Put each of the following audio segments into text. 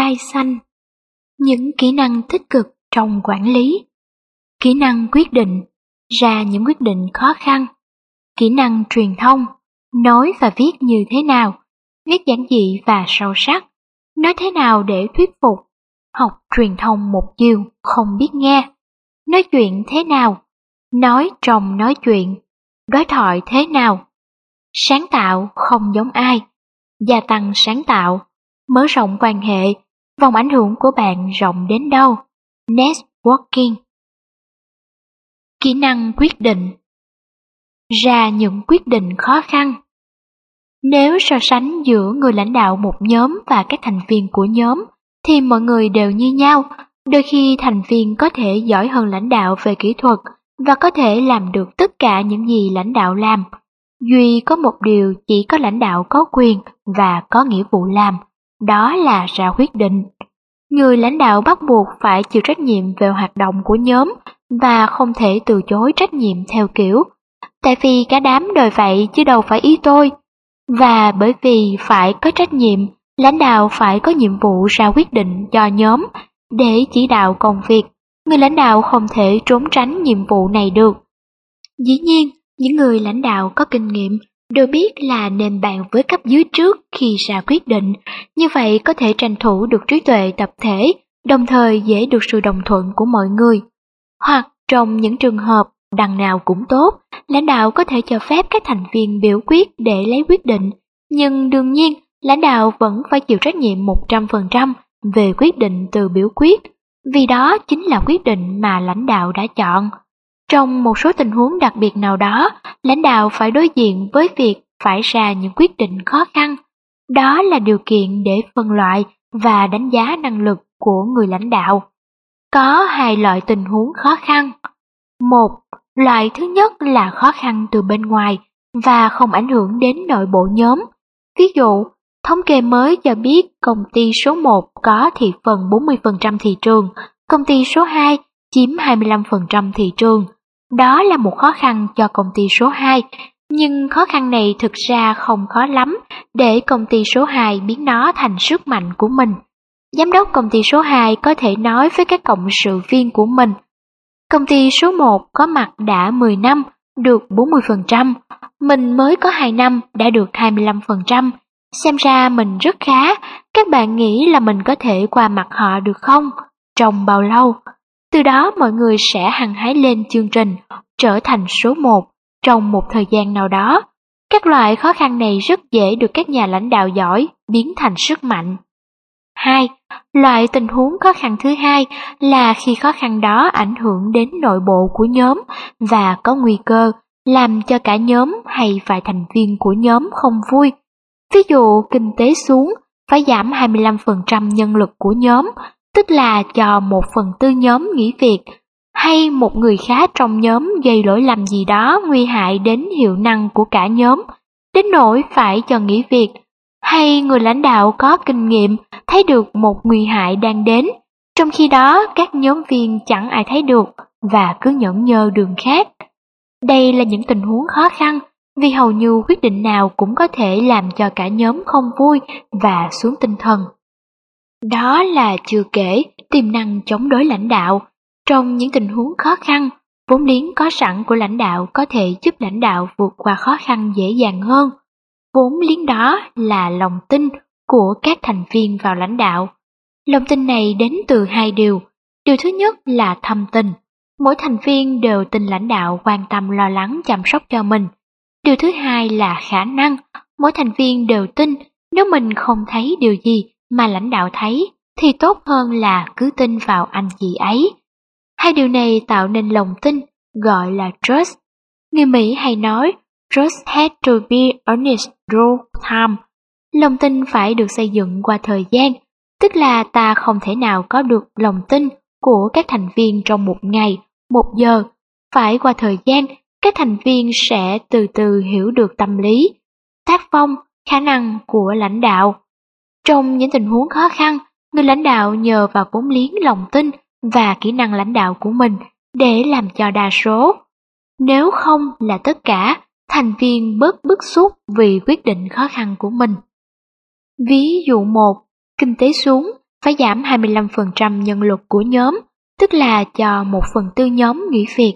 Lai xanh. Những kỹ năng tích cực trong quản lý. Kỹ năng quyết định, ra những quyết định khó khăn. Kỹ năng truyền thông, nói và viết như thế nào, viết giản dị và sâu sắc, nói thế nào để thuyết phục, học truyền thông một chiều, không biết nghe, nói chuyện thế nào, nói trong nói chuyện, đối thoại thế nào, sáng tạo không giống ai, gia tăng sáng tạo, mở rộng quan hệ, vòng ảnh hưởng của bạn rộng đến đâu, networking. Kỹ năng quyết định, ra những quyết định khó khăn. Nếu so sánh giữa người lãnh đạo một nhóm và các thành viên của nhóm, thì mọi người đều như nhau. Đôi khi thành viên có thể giỏi hơn lãnh đạo về kỹ thuật và có thể làm được tất cả những gì lãnh đạo làm. Duy có một điều chỉ có lãnh đạo có quyền và có nghĩa vụ làm, đó là ra quyết định. Người lãnh đạo bắt buộc phải chịu trách nhiệm về hoạt động của nhóm và không thể từ chối trách nhiệm theo kiểu tại vì cả đám đòi vậy chứ đâu phải ý tôi. Và bởi vì phải có trách nhiệm, lãnh đạo phải có nhiệm vụ ra quyết định cho nhóm để chỉ đạo công việc. Người lãnh đạo không thể trốn tránh nhiệm vụ này được. Dĩ nhiên, những người lãnh đạo có kinh nghiệm đều biết là nên bàn với cấp dưới trước khi ra quyết định, như vậy có thể tranh thủ được trí tuệ tập thể, đồng thời dễ được sự đồng thuận của mọi người. Hoặc trong những trường hợp đằng nào cũng tốt, lãnh đạo có thể cho phép các thành viên biểu quyết để lấy quyết định, nhưng đương nhiên lãnh đạo vẫn phải chịu trách nhiệm 100% về quyết định từ biểu quyết, vì đó chính là quyết định mà lãnh đạo đã chọn. Trong một số tình huống đặc biệt nào đó, lãnh đạo phải đối diện với việc phải ra những quyết định khó khăn. Đó là điều kiện để phân loại và đánh giá năng lực của người lãnh đạo. Có hai loại tình huống khó khăn. Một, loại thứ nhất là khó khăn từ bên ngoài và không ảnh hưởng đến nội bộ nhóm. Ví dụ, thống kê mới cho biết công ty số 1 có thị phần 40% thị trường, công ty số 2 chiếm 25% thị trường. Đó là một khó khăn cho công ty số 2, nhưng khó khăn này thực ra không khó lắm để công ty số 2 biến nó thành sức mạnh của mình. Giám đốc công ty số 2 có thể nói với các cộng sự viên của mình: công ty số 1 có mặt đã 10 năm, được 40%, mình mới có 2 năm đã được 25%. Xem ra mình rất khá, các bạn nghĩ là mình có thể qua mặt họ được không? Trong bao lâu? Từ đó mọi người sẽ hăng hái lên chương trình, trở thành số 1 trong một thời gian nào đó. Các loại khó khăn này rất dễ được các nhà lãnh đạo giỏi biến thành sức mạnh. 2. Loại tình huống khó khăn thứ hai là khi khó khăn đó ảnh hưởng đến nội bộ của nhóm và có nguy cơ làm cho cả nhóm hay vài thành viên của nhóm không vui. Ví dụ kinh tế xuống, phải giảm 25% nhân lực của nhóm, tức là cho 1/4 nhóm nghỉ việc, hay một người khá trong nhóm gây lỗi lầm gì đó nguy hại đến hiệu năng của cả nhóm, đến nỗi phải cho nghỉ việc, hay người lãnh đạo có kinh nghiệm thấy được một nguy hại đang đến, trong khi đó các nhóm viên chẳng ai thấy được và cứ nhẫn nhơ đường khác. Đây là những tình huống khó khăn vì hầu như quyết định nào cũng có thể làm cho cả nhóm không vui và xuống tinh thần. Đó là chưa kể tiềm năng chống đối lãnh đạo. Trong những tình huống khó khăn, vốn liếng có sẵn của lãnh đạo có thể giúp lãnh đạo vượt qua khó khăn dễ dàng hơn. Vốn liếng đó là lòng tin của các thành viên vào lãnh đạo. Lòng tin này đến từ hai điều. Điều thứ nhất là thâm tình. Mỗi thành viên đều tin lãnh đạo quan tâm lo lắng chăm sóc cho mình. Điều thứ hai là khả năng. Mỗi thành viên đều tin nếu mình không thấy điều gì mà lãnh đạo thấy thì tốt hơn là cứ tin vào anh chị ấy. Hai điều này tạo nên lòng tin, gọi là trust. Người Mỹ hay nói trust has to be earned through time. Lòng tin phải được xây dựng qua thời gian, tức là ta không thể nào có được lòng tin của các thành viên trong một ngày, một giờ. Phải qua thời gian, các thành viên sẽ từ từ hiểu được tâm lý, tác phong, khả năng của lãnh đạo. Trong những tình huống khó khăn, người lãnh đạo nhờ vào vốn liếng lòng tin và kỹ năng lãnh đạo của mình để làm cho đa số. Nếu không là tất cả, thành viên bớt bức xúc vì quyết định khó khăn của mình. Ví dụ 1. Kinh tế xuống, phải giảm 25% nhân lực của nhóm, tức là cho 1/4 nhóm nghỉ việc.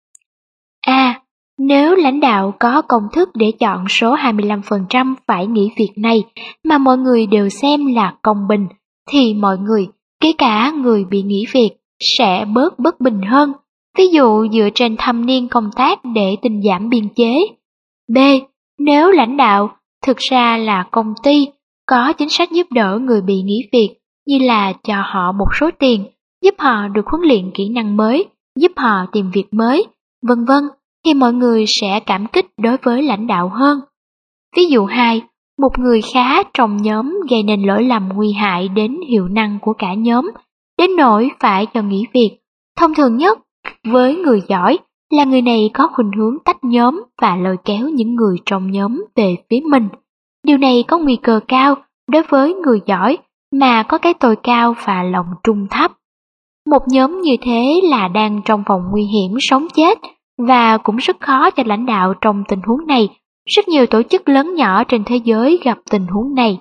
A. Nếu lãnh đạo có công thức để chọn số 25% phải nghỉ việc này mà mọi người đều xem là công bình, thì mọi người, kể cả người bị nghỉ việc, sẽ bớt bất bình hơn, ví dụ dựa trên thâm niên công tác để tinh giảm biên chế. B. Nếu lãnh đạo thực ra là công ty có chính sách giúp đỡ người bị nghỉ việc như là cho họ một số tiền, giúp họ được huấn luyện kỹ năng mới, giúp họ tìm việc mới, vân vân, thì mọi người sẽ cảm kích đối với lãnh đạo hơn. Ví dụ 2, một người khá trong nhóm gây nên lỗi lầm nguy hại đến hiệu năng của cả nhóm, đến nỗi phải cho nghỉ việc. Thông thường nhất với người giỏi là người này có khuynh hướng tách nhóm và lôi kéo những người trong nhóm về phía mình. Điều này có nguy cơ cao đối với người giỏi mà có cái tôi cao và lòng trung thấp. Một nhóm như thế là đang trong vòng nguy hiểm sống chết, và cũng rất khó cho lãnh đạo trong tình huống này. Rất nhiều tổ chức lớn nhỏ trên thế giới gặp tình huống này.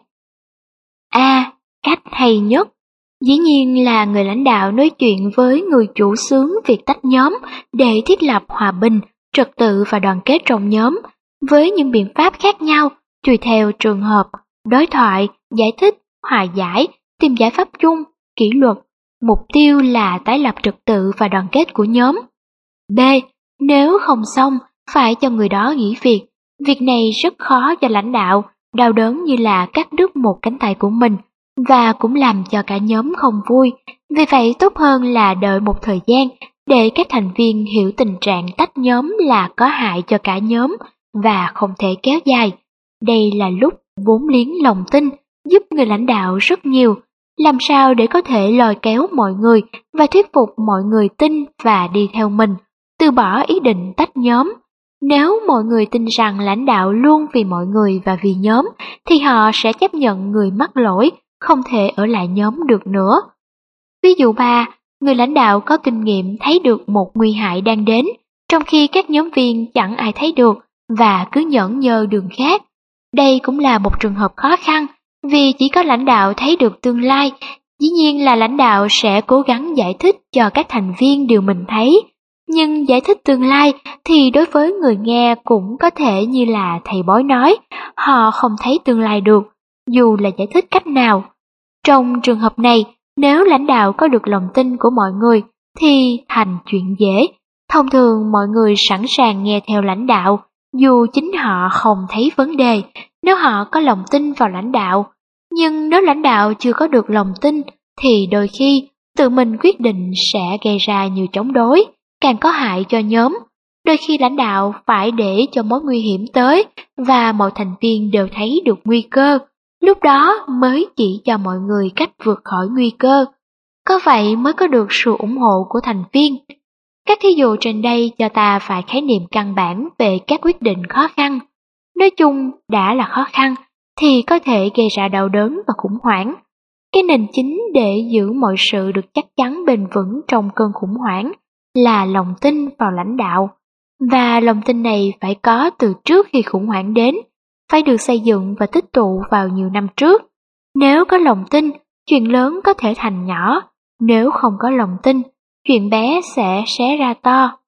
A. Cách hay nhất. Dĩ nhiên là người lãnh đạo nói chuyện với người chủ xướng việc tách nhóm để thiết lập hòa bình, trật tự và đoàn kết trong nhóm, với những biện pháp khác nhau, tùy theo trường hợp, đối thoại, giải thích, hòa giải, tìm giải pháp chung, kỷ luật. Mục tiêu là tái lập trật tự và đoàn kết của nhóm. B. Nếu không xong, phải cho người đó nghỉ việc. Việc này rất khó cho lãnh đạo, đau đớn như là cắt đứt một cánh tay của mình, và cũng làm cho cả nhóm không vui. Vì vậy tốt hơn là đợi một thời gian để các thành viên hiểu tình trạng tách nhóm là có hại cho cả nhóm và không thể kéo dài. Đây là lúc vốn liếng lòng tin giúp người lãnh đạo rất nhiều. Làm sao để có thể lôi kéo mọi người và thuyết phục mọi người tin và đi theo mình, từ bỏ ý định tách nhóm. Nếu mọi người tin rằng lãnh đạo luôn vì mọi người và vì nhóm, thì họ sẽ chấp nhận người mắc lỗi, không thể ở lại nhóm được nữa. Ví dụ 3, người lãnh đạo có kinh nghiệm thấy được một nguy hại đang đến, trong khi các nhóm viên chẳng ai thấy được và cứ nhẫn nhơ đường khác. Đây cũng là một trường hợp khó khăn, vì chỉ có lãnh đạo thấy được tương lai. Dĩ nhiên là lãnh đạo sẽ cố gắng giải thích cho các thành viên điều mình thấy, nhưng giải thích tương lai thì đối với người nghe cũng có thể như là thầy bói nói, họ không thấy tương lai được, dù là giải thích cách nào. Trong trường hợp này, nếu lãnh đạo có được lòng tin của mọi người thì thành chuyện dễ. Thông thường mọi người sẵn sàng nghe theo lãnh đạo, dù chính họ không thấy vấn đề, nếu họ có lòng tin vào lãnh đạo. Nhưng nếu lãnh đạo chưa có được lòng tin thì đôi khi tự mình quyết định sẽ gây ra nhiều chống đối, càng có hại cho nhóm. Đôi khi lãnh đạo phải để cho mối nguy hiểm tới và mọi thành viên đều thấy được nguy cơ, lúc đó mới chỉ cho mọi người cách vượt khỏi nguy cơ. Có vậy mới có được sự ủng hộ của thành viên. Các thí dụ trên đây cho ta vài khái niệm căn bản về các quyết định khó khăn. Nói chung đã là khó khăn thì có thể gây ra đau đớn và khủng hoảng. Cái nền chính để giữ mọi sự được chắc chắn bền vững trong cơn khủng hoảng là lòng tin vào lãnh đạo. Và lòng tin này phải có từ trước khi khủng hoảng đến, phải được xây dựng và tích tụ vào nhiều năm trước. Nếu có lòng tin, chuyện lớn có thể thành nhỏ. Nếu không có lòng tin, chuyện bé sẽ xé ra to.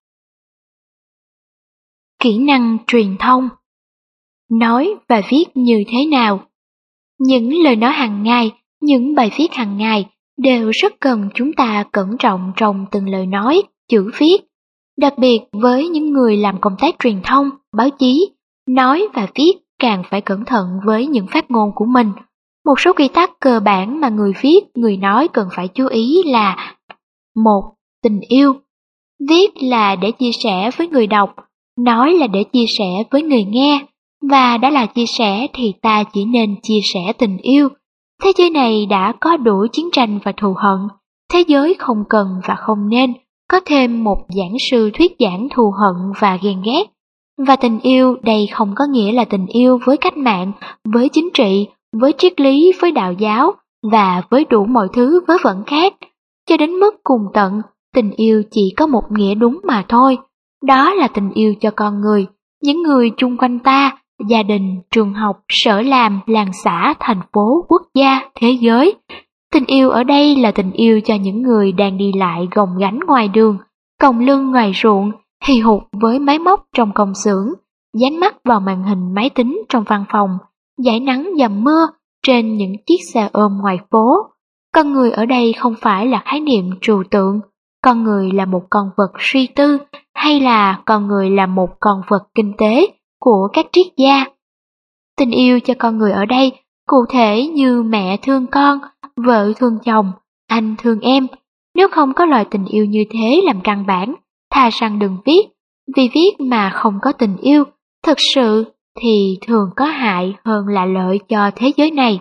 Kỹ năng truyền thông. Nói và viết như thế nào? Những lời nói hàng ngày, những bài viết hàng ngày đều rất cần chúng ta cẩn trọng trong từng lời nói, chữ viết. Đặc biệt với những người làm công tác truyền thông, báo chí, nói và viết càng phải cẩn thận với những phát ngôn của mình. Một số quy tắc cơ bản mà người viết, người nói cần phải chú ý là: 1. Tình yêu. Viết là để chia sẻ với người đọc, nói là để chia sẻ với người nghe, và đã là chia sẻ thì ta chỉ nên chia sẻ tình yêu. Thế giới này đã có đủ chiến tranh và thù hận, thế giới không cần và không nên có thêm một giảng sư thuyết giảng thù hận và ghen ghét. Và tình yêu đây không có nghĩa là tình yêu với cách mạng, với chính trị, với triết lý, với đạo giáo và với đủ mọi thứ vớ vẩn khác. Cho đến mức cùng tận, tình yêu chỉ có một nghĩa đúng mà thôi. Đó là tình yêu cho con người, những người chung quanh ta, gia đình, trường học, sở làm, làng xã, thành phố, quốc gia, thế giới. Tình yêu ở đây là tình yêu cho những người đang đi lại gồng gánh ngoài đường, còng lưng ngoài ruộng, hì hục với máy móc trong công xưởng, dán mắt vào màn hình máy tính trong văn phòng, dãi nắng dầm mưa trên những chiếc xe ôm ngoài phố. Con người ở đây không phải là khái niệm trừu tượng, con người là một con vật suy tư, hay là con người là một con vật kinh tế của các triết gia. Tình yêu cho con người ở đây cụ thể như mẹ thương con, vợ thương chồng, anh thương em. Nếu không có loại tình yêu như thế làm căn bản, thà rằng đừng viết, vì viết mà không có tình yêu, thực sự thì thường có hại hơn là lợi cho thế giới này.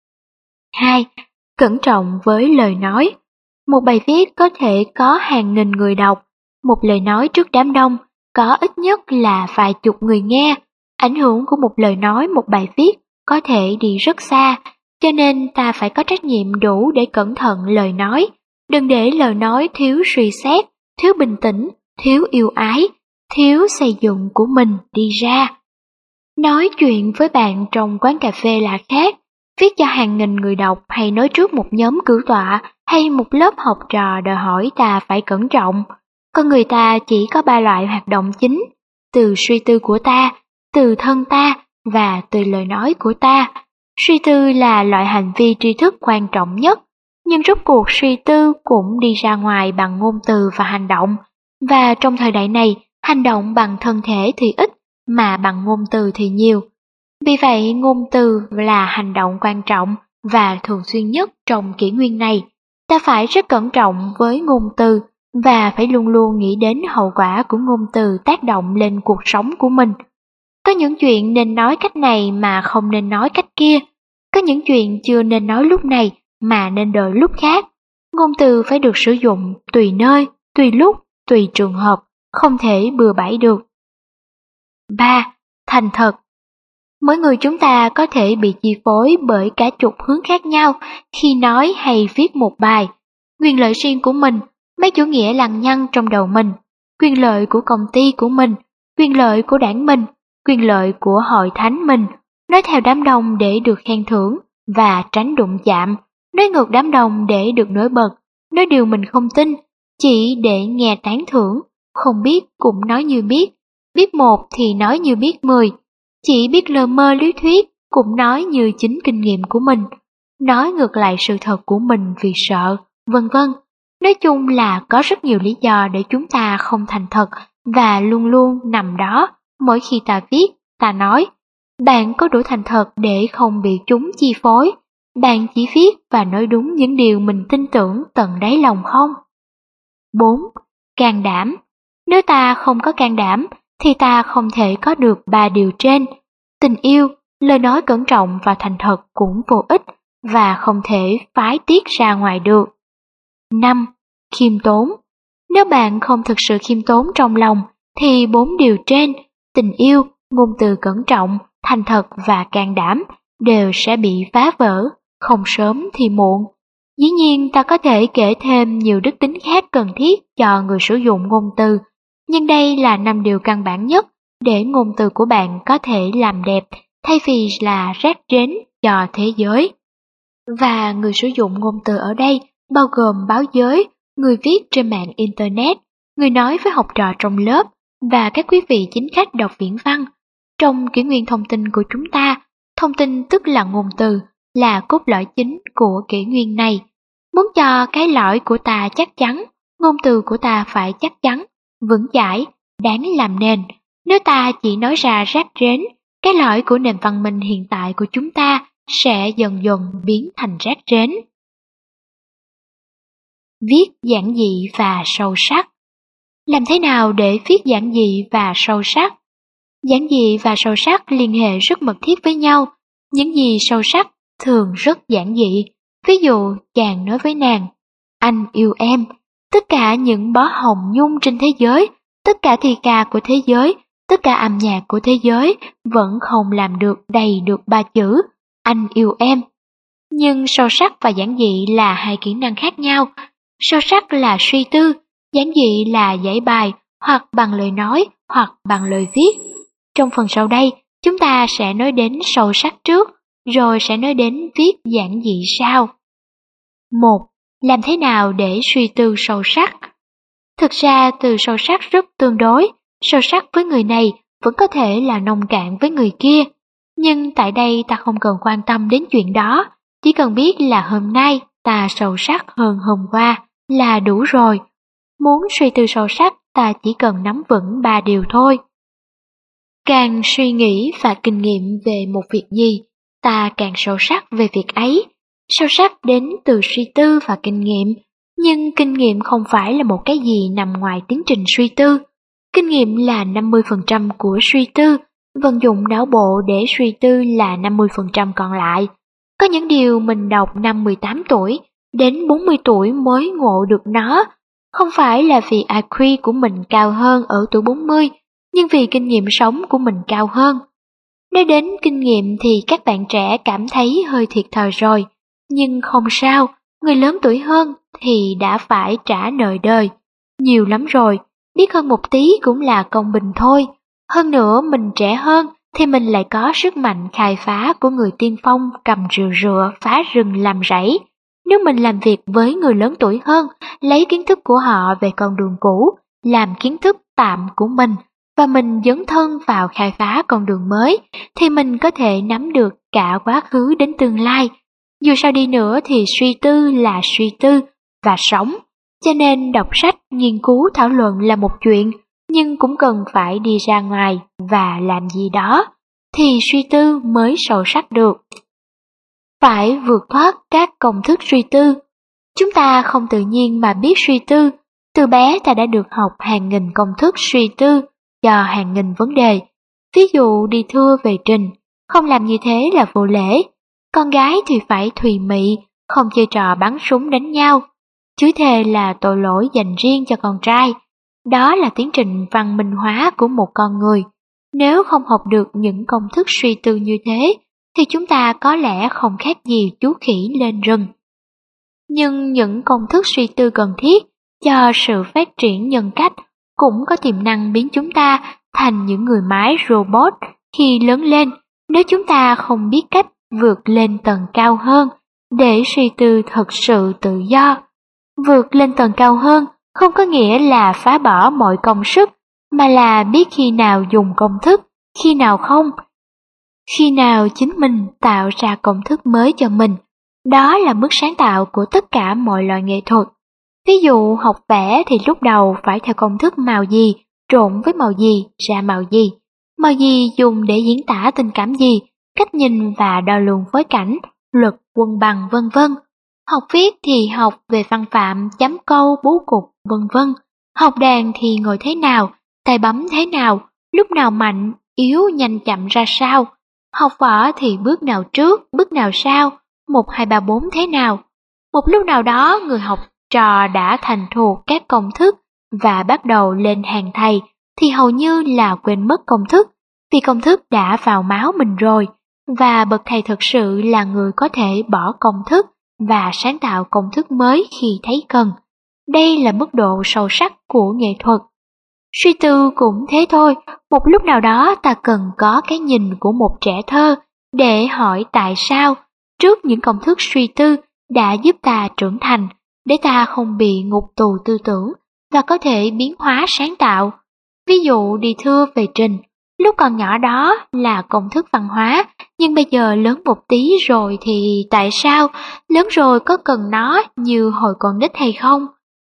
2. Cẩn trọng với lời nói. Một bài viết có thể có hàng nghìn người đọc, một lời nói trước đám đông có ít nhất là vài chục người nghe. Ảnh hưởng của một lời nói, một bài viết có thể đi rất xa, cho nên ta phải có trách nhiệm đủ để cẩn thận lời nói, đừng để lời nói thiếu suy xét, thiếu bình tĩnh, thiếu yêu ái, thiếu xây dựng của mình đi ra. Nói chuyện với bạn trong quán cà phê là khác, viết cho hàng nghìn người đọc hay nói trước một nhóm cử tọa hay một lớp học trò đòi hỏi ta phải cẩn trọng. Con người ta chỉ có 3 loại hoạt động chính, từ suy tư của ta, từ thân ta và từ lời nói của ta. Suy tư là loại hành vi tri thức quan trọng nhất, nhưng rốt cuộc suy tư cũng đi ra ngoài bằng ngôn từ và hành động, và trong thời đại này, hành động bằng thân thể thì ít, mà bằng ngôn từ thì nhiều. Vì vậy, ngôn từ là hành động quan trọng và thường xuyên nhất trong kỷ nguyên này. Ta phải rất cẩn trọng với ngôn từ và phải luôn luôn nghĩ đến hậu quả của ngôn từ tác động lên cuộc sống của mình. Có những chuyện nên nói cách này mà không nên nói cách kia. Có những chuyện chưa nên nói lúc này mà nên đợi lúc khác. Ngôn từ phải được sử dụng tùy nơi, tùy lúc, tùy trường hợp, không thể bừa bãi được. 3. Thành thật. Mỗi người chúng ta có thể bị chi phối bởi cả chục hướng khác nhau khi nói hay viết một bài. Quyền lợi riêng của mình, mấy chủ nghĩa lằng nhằng trong đầu mình, quyền lợi của công ty của mình, quyền lợi của đảng mình, quyền lợi của hội thánh mình, nói theo đám đông để được khen thưởng và tránh đụng chạm, nói ngược đám đông để được nổi bật, nói điều mình không tin, chỉ để nghe tán thưởng, không biết cũng nói như biết một thì nói như biết 10, chỉ biết lờ mơ lý thuyết cũng nói như chính kinh nghiệm của mình, nói ngược lại sự thật của mình vì sợ, vân vân. Nói chung là có rất nhiều lý do để chúng ta không thành thật và luôn luôn nằm đó mỗi khi ta viết, ta nói. Bạn có đủ thành thật để không bị chúng chi phối? Bạn chỉ viết và nói đúng những điều mình tin tưởng tận đáy lòng không? 4. Can đảm. Nếu ta không có can đảm, thì ta không thể có được 3 điều trên. Tình yêu, lời nói cẩn trọng và thành thật cũng vô ích và không thể phái tiết ra ngoài được. 5. Khiêm tốn. Nếu bạn không thực sự khiêm tốn trong lòng, thì 4 điều trên, tình yêu, ngôn từ cẩn trọng, thành thật và can đảm, đều sẽ bị phá vỡ, không sớm thì muộn. Dĩ nhiên ta có thể kể thêm nhiều đức tính khác cần thiết cho người sử dụng ngôn từ, nhưng đây là 5 điều căn bản nhất để ngôn từ của bạn có thể làm đẹp thay vì là rác rến cho thế giới. Và người sử dụng ngôn từ ở đây bao gồm báo giới, người viết trên mạng Internet, người nói với học trò trong lớp và các quý vị chính khách đọc viễn văn. Trong kỷ nguyên thông tin của chúng ta, thông tin tức là ngôn từ, là cốt lõi chính của kỷ nguyên này. Muốn cho cái lõi của ta chắc chắn, ngôn từ của ta phải chắc chắn, vững chãi, đáng làm nền. Nếu ta chỉ nói ra rác rến, cái lõi của nền văn minh hiện tại của chúng ta sẽ dần dần biến thành rác rến. Viết giản dị và sâu sắc. Làm thế nào để viết giản dị và sâu sắc? Giản dị và sâu sắc liên hệ rất mật thiết với nhau. Những gì sâu sắc thường rất giản dị. Ví dụ, chàng nói với nàng, anh yêu em. Tất cả những bó hồng nhung trên thế giới, tất cả thi ca của thế giới, tất cả âm nhạc của thế giới vẫn không làm được đầy được 3 chữ, anh yêu em. Nhưng sâu sắc và giản dị là 2 kỹ năng khác nhau. Sâu sắc là suy tư, giản dị là giải bài hoặc bằng lời nói hoặc bằng lời viết. Trong phần sau đây, chúng ta sẽ nói đến sâu sắc trước, rồi sẽ nói đến viết giản dị sau. 1. Làm thế nào để suy tư sâu sắc? Thực ra từ sâu sắc rất tương đối, sâu sắc với người này vẫn có thể là nông cạn với người kia. Nhưng tại đây ta không cần quan tâm đến chuyện đó, chỉ cần biết là hôm nay ta sâu sắc hơn hôm qua là đủ rồi. Muốn suy tư sâu sắc ta chỉ cần nắm vững 3 điều thôi. Càng suy nghĩ và kinh nghiệm về một việc gì, ta càng sâu sắc về việc ấy. Sâu sắc đến từ suy tư và kinh nghiệm, nhưng kinh nghiệm không phải là một cái gì nằm ngoài tiến trình suy tư. Kinh nghiệm là 50% của suy tư, vận dụng não bộ để suy tư là 50% còn lại. Có những điều mình đọc năm 18 tuổi, đến 40 tuổi mới ngộ được nó. Không phải là vì IQ của mình cao hơn ở tuổi 40, nhưng vì kinh nghiệm sống của mình cao hơn. Nói đến kinh nghiệm thì các bạn trẻ cảm thấy hơi thiệt thòi rồi, nhưng không sao, người lớn tuổi hơn thì đã phải trả nợ đời. Nhiều lắm rồi, biết hơn một tí cũng là công bình thôi. Hơn nữa mình trẻ hơn thì mình lại có sức mạnh khai phá của người tiên phong cầm rìu rựa phá rừng làm rẫy. Nếu mình làm việc với người lớn tuổi hơn, lấy kiến thức của họ về con đường cũ, làm kiến thức tạm của mình, và mình dấn thân vào khai phá con đường mới, thì mình có thể nắm được cả quá khứ đến tương lai. Dù sao đi nữa thì suy tư là suy tư và sống, cho nên đọc sách, nghiên cứu, thảo luận là một chuyện, nhưng cũng cần phải đi ra ngoài và làm gì đó, thì suy tư mới sâu sắc được. Phải vượt thoát các công thức suy tư. Chúng ta không tự nhiên mà biết suy tư, từ bé ta đã được học hàng nghìn công thức suy tư cho hàng nghìn vấn đề. Ví dụ đi thưa về trình, không làm như thế là vô lễ. Con gái thì phải thùy mị, không chơi trò bắn súng đánh nhau. Chửi thề là tội lỗi dành riêng cho con trai. Đó là tiến trình văn minh hóa của một con người. Nếu không học được những công thức suy tư như thế, thì chúng ta có lẽ không khác gì chú khỉ lên rừng. Nhưng những công thức suy tư cần thiết cho sự phát triển nhân cách cũng có tiềm năng biến chúng ta thành những người máy robot khi lớn lên, nếu chúng ta không biết cách vượt lên tầng cao hơn để suy tư thật sự tự do. Vượt lên tầng cao hơn không có nghĩa là phá bỏ mọi công sức, mà là biết khi nào dùng công thức, khi nào không, khi nào chính mình tạo ra công thức mới cho mình. Đó là mức sáng tạo của tất cả mọi loại nghệ thuật. Ví dụ học vẽ thì lúc đầu phải theo công thức màu gì, trộn với màu gì, ra màu gì dùng để diễn tả tình cảm gì, cách nhìn và đo lường phối cảnh, luật quân bằng vân vân. Học viết thì học về văn phạm, chấm câu, bố cục, vân vân. Học đàn thì ngồi thế nào, tay bấm thế nào, lúc nào mạnh, yếu, nhanh chậm ra sao. Học võ thì bước nào trước, bước nào sau, 1, 2, 3, 4 thế nào. Một lúc nào đó người học trò đã thành thuộc các công thức và bắt đầu lên hàng thầy thì hầu như là quên mất công thức, vì công thức đã vào máu mình rồi, và bậc thầy thực sự là người có thể bỏ công thức và sáng tạo công thức mới khi thấy cần. Đây là mức độ sâu sắc của nghệ thuật. Suy tư cũng thế thôi, một lúc nào đó ta cần có cái nhìn của một trẻ thơ để hỏi tại sao trước những công thức suy tư đã giúp ta trưởng thành, để ta không bị ngục tù tư tưởng và có thể biến hóa sáng tạo. Ví dụ đi thưa về trình, lúc còn nhỏ đó là công thức văn hóa, nhưng bây giờ lớn một tí rồi thì tại sao lớn rồi có cần nó như hồi còn nít hay không?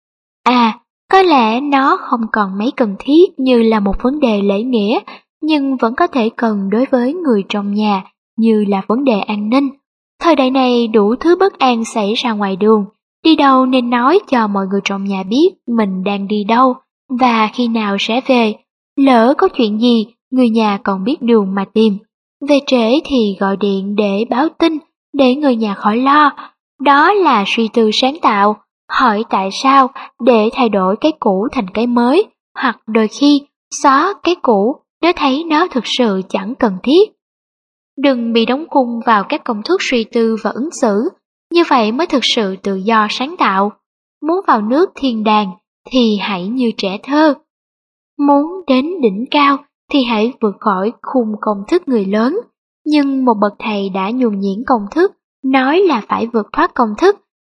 Có lẽ nó không còn mấy cần thiết như là một vấn đề lễ nghĩa, nhưng vẫn có thể cần đối với người trong nhà như là vấn đề an ninh. Thời đại này đủ thứ bất an xảy ra ngoài đường, đi đâu nên nói cho mọi người trong nhà biết mình đang đi đâu và khi nào sẽ về. Lỡ có chuyện gì, người nhà còn biết đường mà tìm. Về trễ thì gọi điện để báo tin, để người nhà khỏi lo. Đó là suy tư sáng tạo. Hỏi tại sao để thay đổi cái cũ thành cái mới, hoặc đôi khi xóa cái cũ nếu thấy nó thực sự chẳng cần thiết. Đừng bị đóng khung vào các công thức suy tư và ứng xử, như vậy mới thực sự tự do sáng tạo. Muốn vào nước thiên đàng thì hãy như trẻ thơ. Muốn đến đỉnh cao thì hãy vượt khỏi khung công thức người lớn. Nhưng một bậc thầy đã nhuần nhuyễn công thức, nói là phải vượt thoát công thức,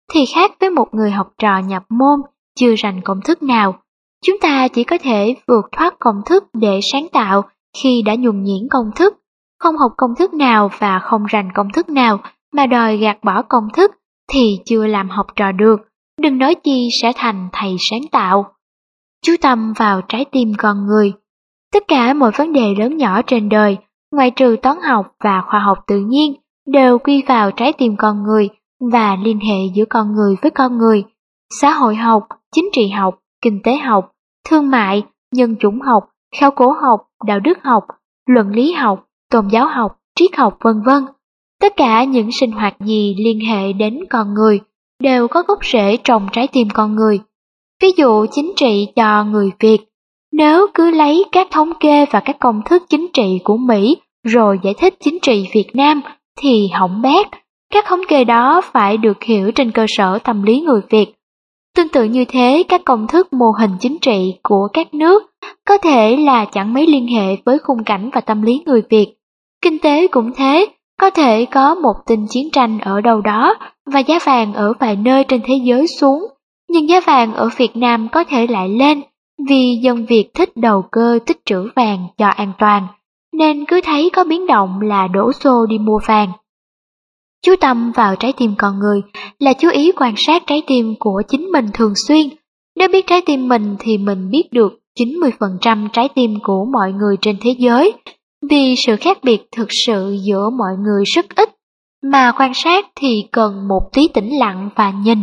thì khác với một người học trò nhập môn chưa rành công thức nào. Chúng ta chỉ có thể vượt thoát công thức để sáng tạo khi đã nhuần nhuyễn công thức, không học công thức nào và không rành công thức nào mà đòi gạt bỏ công thức thì chưa làm học trò được, đừng nói chi sẽ thành thầy sáng tạo. Chú tâm vào trái tim con người. Tất cả mọi vấn đề lớn nhỏ trên đời, ngoại trừ toán học và khoa học tự nhiên, đều quy vào trái tim con người và liên hệ giữa con người với con người. Xã hội học, chính trị học, kinh tế học, thương mại, nhân chủng học, khảo cổ học, đạo đức học, luận lý học, tôn giáo học, triết học vân vân. Tất cả những sinh hoạt gì liên hệ đến con người đều có gốc rễ trong trái tim con người. Ví dụ chính trị cho người Việt, nếu cứ lấy các thống kê và các công thức chính trị của Mỹ rồi giải thích chính trị Việt Nam thì hỏng bét. Các thống kê đó phải được hiểu trên cơ sở tâm lý người Việt. Tương tự như thế, các công thức mô hình chính trị của các nước có thể là chẳng mấy liên hệ với khung cảnh và tâm lý người Việt. Kinh tế cũng thế, có thể có một tin chiến tranh ở đâu đó và giá vàng ở vài nơi trên thế giới xuống, nhưng giá vàng ở Việt Nam có thể lại lên vì dân Việt thích đầu cơ tích trữ vàng cho an toàn, nên cứ thấy có biến động là đổ xô đi mua vàng. Chú tâm vào trái tim con người là chú ý quan sát trái tim của chính mình thường xuyên. Nếu biết trái tim mình thì mình biết được 90% trái tim của mọi người trên thế giới, vì sự khác biệt thực sự giữa mọi người rất ít, mà quan sát thì cần một tí tĩnh lặng và nhìn.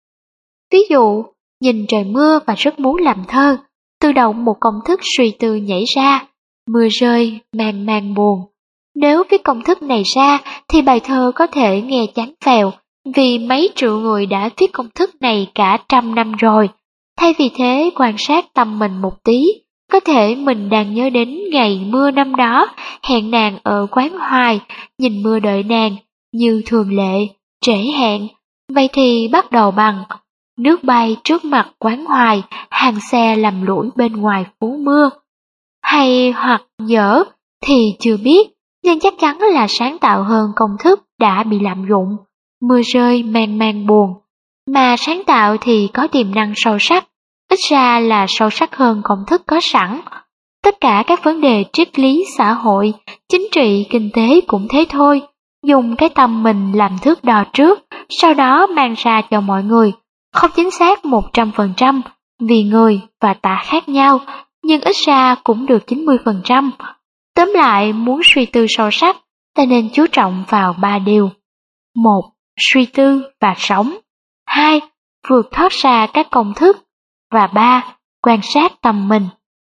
Ví dụ, nhìn trời mưa và rất muốn làm thơ, tự động một công thức suy tư nhảy ra, mưa rơi mang mang buồn. Nếu viết công thức này ra thì bài thơ có thể nghe chán phèo, vì mấy triệu người đã viết công thức này cả 100 năm rồi. Thay vì thế quan sát tâm mình một tí, có thể mình đang nhớ đến ngày mưa năm đó, hẹn nàng ở quán hoài, nhìn mưa đợi nàng, như thường lệ, trễ hẹn. Vậy thì bắt đầu bằng nước bay trước mặt quán hoài, hàng xe lầm lũi bên ngoài phố mưa. Hay hoặc dở thì chưa biết, nhưng chắc chắn là sáng tạo hơn công thức đã bị lạm dụng. Mưa rơi mang mang buồn, mà sáng tạo thì có tiềm năng sâu sắc, ít ra là sâu sắc hơn công thức có sẵn. Tất cả các vấn đề triết lý xã hội, chính trị, kinh tế cũng thế thôi, dùng cái tâm mình làm thước đo trước, sau đó mang ra cho mọi người. Không chính xác 100%, vì người và ta khác nhau, nhưng ít ra cũng được 90%. Tóm lại, muốn suy tư sâu sắc, ta nên chú trọng vào 3 điều. 1. Suy tư và sống. 2. Vượt thoát ra các công thức. Và 3. Quan sát tâm mình.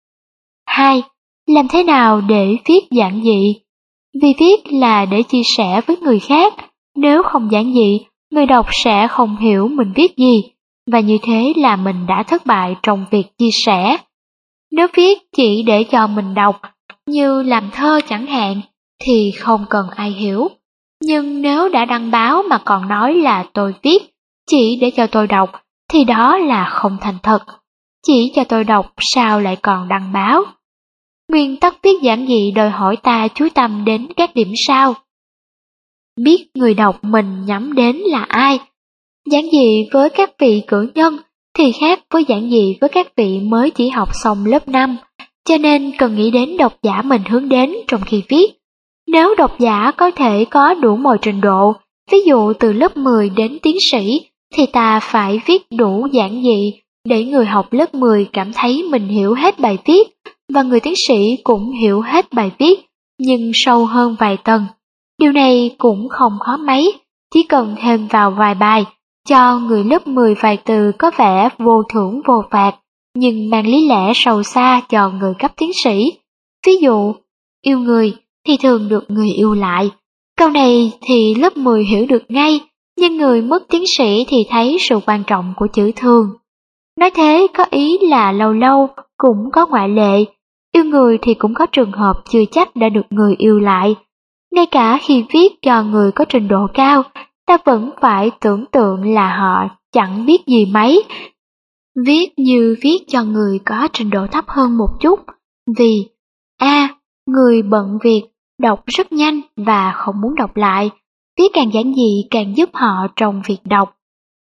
2. Làm thế nào để viết giản dị? Vì viết là để chia sẻ với người khác, nếu không giản dị, người đọc sẽ không hiểu mình viết gì, và như thế là mình đã thất bại trong việc chia sẻ. Nếu viết chỉ để cho mình đọc, như làm thơ chẳng hạn, thì không cần ai hiểu. Nhưng nếu đã đăng báo mà còn nói là tôi viết, chỉ để cho tôi đọc, thì đó là không thành thật. Chỉ cho tôi đọc sao lại còn đăng báo? Nguyên tắc viết giản dị đòi hỏi ta chú tâm đến các điểm sau. Biết người đọc mình nhắm đến là ai. Giản dị với các vị cử nhân thì khác với giản dị với các vị mới chỉ học xong lớp 5, cho nên cần nghĩ đến độc giả mình hướng đến trong khi viết. Nếu độc giả có thể có đủ mọi trình độ, ví dụ từ lớp 10 đến tiến sĩ, thì ta phải viết đủ giản dị để người học lớp 10 cảm thấy mình hiểu hết bài viết, và người tiến sĩ cũng hiểu hết bài viết, nhưng sâu hơn vài tầng. Điều này cũng không khó mấy, chỉ cần thêm vào vài bài, cho người lớp 10 vài từ có vẻ vô thưởng vô phạt, nhưng mang lý lẽ sâu xa cho người cấp tiến sĩ. Ví dụ, yêu người thì thường được người yêu lại. Câu này thì lớp 10 hiểu được ngay, nhưng người mất tiến sĩ thì thấy sự quan trọng của chữ thường. Nói thế có ý là lâu lâu cũng có ngoại lệ, yêu người thì cũng có trường hợp chưa chắc đã được người yêu lại. Ngay cả khi viết cho người có trình độ cao, ta vẫn phải tưởng tượng là họ chẳng biết gì mấy. Viết như viết cho người có trình độ thấp hơn một chút, vì người bận việc, đọc rất nhanh và không muốn đọc lại. Viết càng giản dị càng giúp họ trong việc đọc.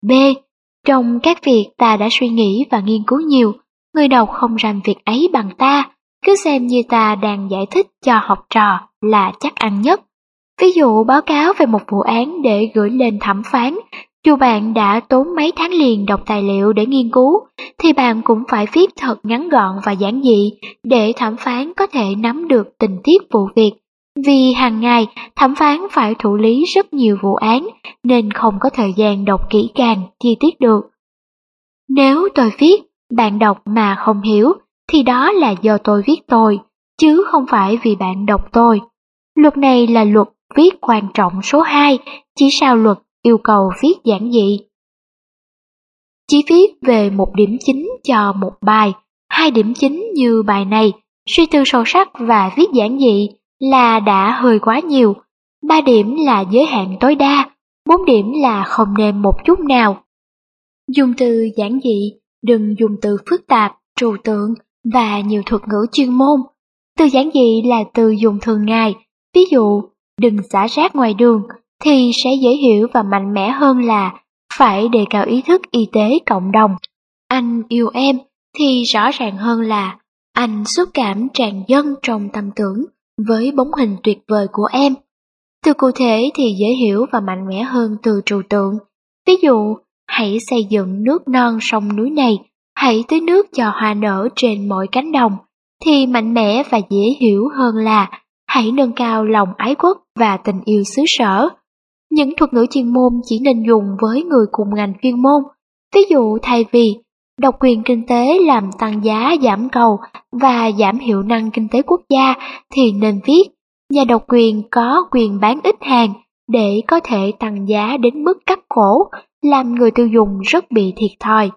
B. Trong các việc ta đã suy nghĩ và nghiên cứu nhiều, người đọc không rành việc ấy bằng ta, cứ xem như ta đang giải thích cho học trò là chắc ăn nhất. Ví dụ báo cáo về một vụ án để gửi lên thẩm phán, dù bạn đã tốn mấy tháng liền đọc tài liệu để nghiên cứu, thì bạn cũng phải viết thật ngắn gọn và giản dị để thẩm phán có thể nắm được tình tiết vụ việc. Vì hàng ngày, thẩm phán phải thụ lý rất nhiều vụ án, nên không có thời gian đọc kỹ càng, chi tiết được. Nếu tôi viết, bạn đọc mà không hiểu, thì đó là do tôi viết tôi, chứ không phải vì bạn đọc tôi. Luật này là luật viết quan trọng số 2, chỉ sao luật yêu cầu viết giản dị. Chỉ viết về một điểm chính cho một bài, 2 điểm chính như bài này, suy tư sâu sắc và viết giản dị là đã hơi quá nhiều. 3 điểm là giới hạn tối đa, 4 điểm là không nên một chút nào. Dùng từ giản dị, đừng dùng từ phức tạp, trừu tượng và nhiều thuật ngữ chuyên môn. Từ giản dị là từ dùng thường ngày, ví dụ đừng xả rác ngoài đường thì sẽ dễ hiểu và mạnh mẽ hơn là phải đề cao ý thức y tế cộng đồng. Anh yêu em thì rõ ràng hơn là anh xúc cảm tràn dâng trong tâm tưởng với bóng hình tuyệt vời của em. Từ cụ thể thì dễ hiểu và mạnh mẽ hơn từ trừu tượng. Ví dụ, hãy xây dựng nước non sông núi này, hãy tưới nước cho hoa nở trên mọi cánh đồng, thì mạnh mẽ và dễ hiểu hơn là hãy nâng cao lòng ái quốc và tình yêu xứ sở. Những thuật ngữ chuyên môn chỉ nên dùng với người cùng ngành chuyên môn. Ví dụ thay vì độc quyền kinh tế làm tăng giá giảm cầu và giảm hiệu năng kinh tế quốc gia thì nên viết nhà độc quyền có quyền bán ít hàng để có thể tăng giá đến mức cắt cổ, làm người tiêu dùng rất bị thiệt thòi.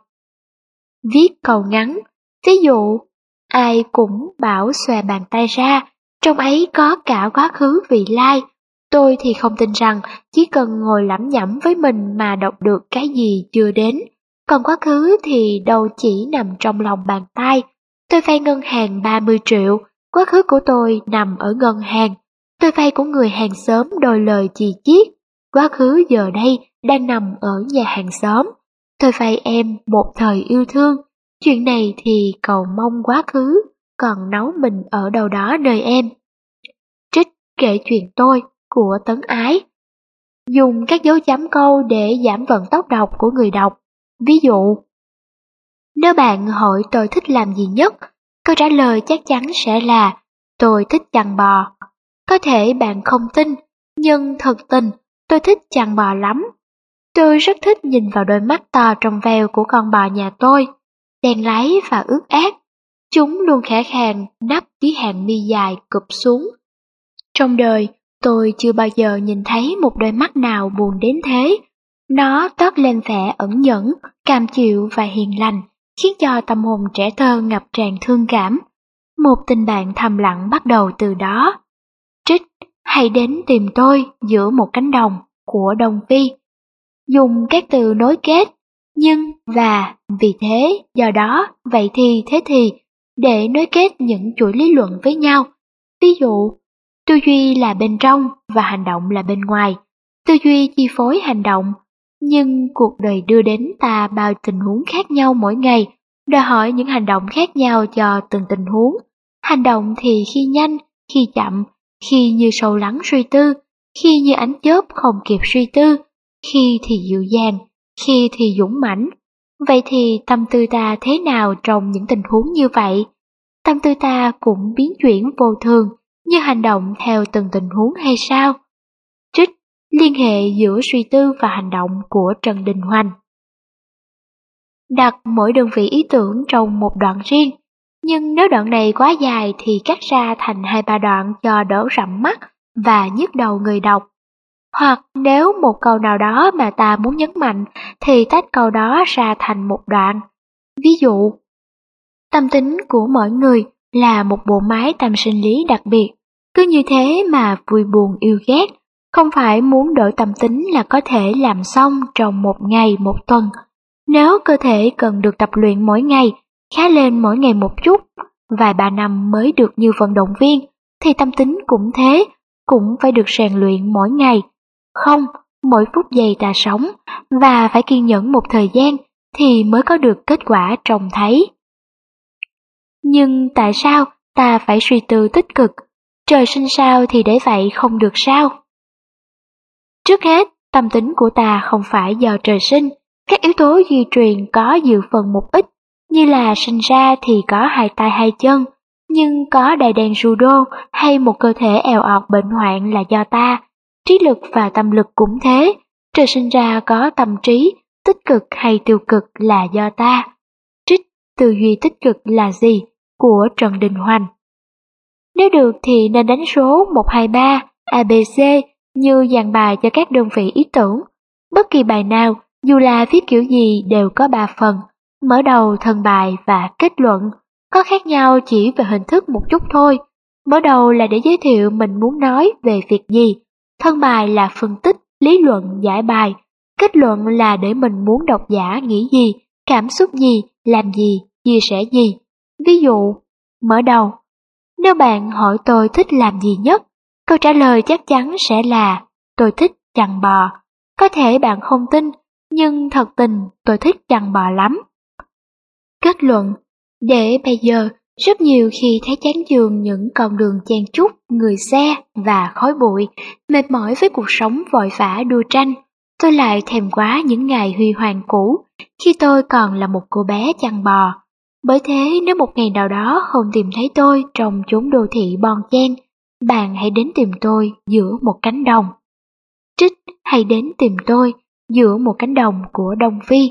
Viết câu ngắn, ví dụ, ai cũng bảo xòe bàn tay ra, trong ấy có cả quá khứ vị lai. Tôi thì không tin rằng chỉ cần ngồi lẩm nhẩm với mình mà đọc được cái gì chưa đến. Còn quá khứ thì đâu chỉ nằm trong lòng bàn tay. Tôi vay ngân hàng 30 triệu, quá khứ của tôi nằm ở ngân hàng. Tôi vay của người hàng xóm đôi lời chì chiết, quá khứ giờ đây đang nằm ở nhà hàng xóm. Tôi vay em một thời yêu thương, chuyện này thì cầu mong quá khứ, còn nấu mình ở đâu đó nơi em. Trích kể chuyện tôi của Tấn Ái. Dùng các dấu chấm câu để giảm vận tốc đọc của người đọc. Ví dụ, nếu bạn hỏi tôi thích làm gì nhất, câu trả lời chắc chắn sẽ là tôi thích chăn bò. Có thể bạn không tin, nhưng thật tình, tôi thích chăn bò lắm. Tôi rất thích nhìn vào đôi mắt to trong veo của con bò nhà tôi, đen láy và ướt át. Chúng luôn khẽ khàng nắp dưới hàng mi dài cụp xuống. Trong đời, tôi chưa bao giờ nhìn thấy một đôi mắt nào buồn đến thế. Nó toát lên vẻ ẩn nhẫn, cam chịu và hiền lành, khiến cho tâm hồn trẻ thơ ngập tràn thương cảm. Một tình bạn thầm lặng bắt đầu từ đó. Trích, hãy đến tìm tôi giữa một cánh đồng của Đông Phi. Dùng các từ nối kết, nhưng, và, vì thế, do đó, vậy thì, thế thì, để nối kết những chuỗi lý luận với nhau. Ví dụ, tư duy là bên trong và hành động là bên ngoài. Tư duy chi phối hành động, nhưng cuộc đời đưa đến ta bao tình huống khác nhau mỗi ngày, đòi hỏi những hành động khác nhau cho từng tình huống. Hành động thì khi nhanh, khi chậm, khi như sâu lắng suy tư, khi như ánh chớp không kịp suy tư, khi thì dịu dàng, khi thì dũng mãnh. Vậy thì tâm tư ta thế nào trong những tình huống như vậy? Tâm tư ta cũng biến chuyển vô thường, như hành động theo từng tình huống hay sao? Trích, liên hệ giữa suy tư và hành động của Trần Đình Hoành. Đặt mỗi đơn vị ý tưởng trong một đoạn riêng, nhưng nếu đoạn này quá dài thì cắt ra thành 2-3 đoạn cho đỡ rậm mắt và nhức đầu người đọc. Hoặc nếu một câu nào đó mà ta muốn nhấn mạnh thì tách câu đó ra thành một đoạn. Ví dụ, tâm tính của mỗi người là một bộ máy tâm sinh lý đặc biệt, cứ như thế mà vui buồn yêu ghét, không phải muốn đổi tâm tính là có thể làm xong trong một ngày một tuần. Nếu cơ thể cần được tập luyện mỗi ngày, khá lên mỗi ngày một chút, vài ba năm mới được như vận động viên, thì tâm tính cũng thế, cũng phải được rèn luyện mỗi ngày. Không, mỗi phút giây ta sống, và phải kiên nhẫn một thời gian thì mới có được kết quả trông thấy. Nhưng tại sao ta phải suy tư tích cực? Trời sinh sao thì để vậy không được sao? Trước hết, tâm tính của ta không phải do trời sinh, các yếu tố di truyền có dự phần một ít, như là sinh ra thì có hai tay hai chân, nhưng có đai đen judo hay một cơ thể èo ọt bệnh hoạn là do ta. Trí lực và tâm lực cũng thế, trời sinh ra có tâm trí, tích cực hay tiêu cực là do ta. Trích Tư duy tích cực là gì? Của Trần Đình Hoành. Nếu được thì nên đánh số 123, ABC như dàn bài cho các đơn vị ý tưởng. Bất kỳ bài nào, dù là viết kiểu gì đều có 3 phần, mở đầu, thân bài và kết luận. Có khác nhau chỉ về hình thức một chút thôi. Mở đầu là để giới thiệu mình muốn nói về việc gì, thân bài là phân tích, lý luận, giải bài, kết luận là để mình muốn độc giả nghĩ gì, cảm xúc gì, làm gì, chia sẻ gì. Ví dụ, mở đầu. Nếu bạn hỏi tôi thích làm gì nhất, câu trả lời chắc chắn sẽ là tôi thích chăn bò. Có thể bạn không tin, nhưng thật tình tôi thích chăn bò lắm. Kết luận. Để bây giờ, rất nhiều khi thấy chán chường những con đường chen chúc, người xe và khói bụi, mệt mỏi với cuộc sống vội vã đua tranh, tôi lại thèm quá những ngày huy hoàng cũ, khi tôi còn là một cô bé chăn bò. Bởi thế nếu một ngày nào đó không tìm thấy tôi trong chốn đô thị bon chen, bạn hãy đến tìm tôi giữa một cánh đồng. Trích Hãy đến tìm tôi giữa một cánh đồng của Đông Phi.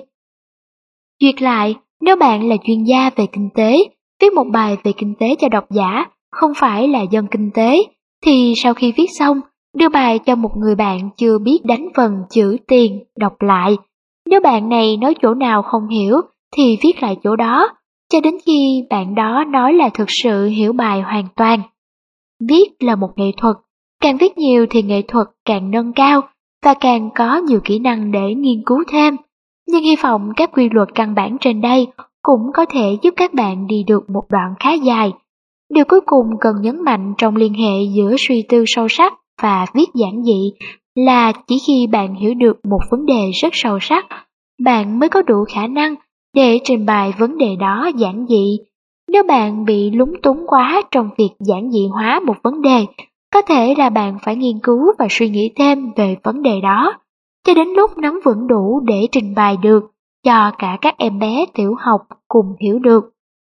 Duyệt lại, nếu bạn là chuyên gia về kinh tế, viết một bài về kinh tế cho độc giả, không phải là dân kinh tế, thì sau khi viết xong, đưa bài cho một người bạn chưa biết đánh vần chữ tiền, đọc lại. Nếu bạn này nói chỗ nào không hiểu, thì viết lại chỗ đó, cho đến khi bạn đó nói là thực sự hiểu bài hoàn toàn. Viết là một nghệ thuật, càng viết nhiều thì nghệ thuật càng nâng cao, và càng có nhiều kỹ năng để nghiên cứu thêm. Nhưng hy vọng các quy luật căn bản trên đây cũng có thể giúp các bạn đi được một đoạn khá dài. Điều cuối cùng cần nhấn mạnh trong liên hệ giữa suy tư sâu sắc và viết giản dị là chỉ khi bạn hiểu được một vấn đề rất sâu sắc, bạn mới có đủ khả năng để trình bày vấn đề đó giản dị. Nếu bạn bị lúng túng quá trong việc giản dị hóa một vấn đề, có thể là bạn phải nghiên cứu và suy nghĩ thêm về vấn đề đó, cho đến lúc nắm vững đủ để trình bày được cho cả các em bé tiểu học cùng hiểu được.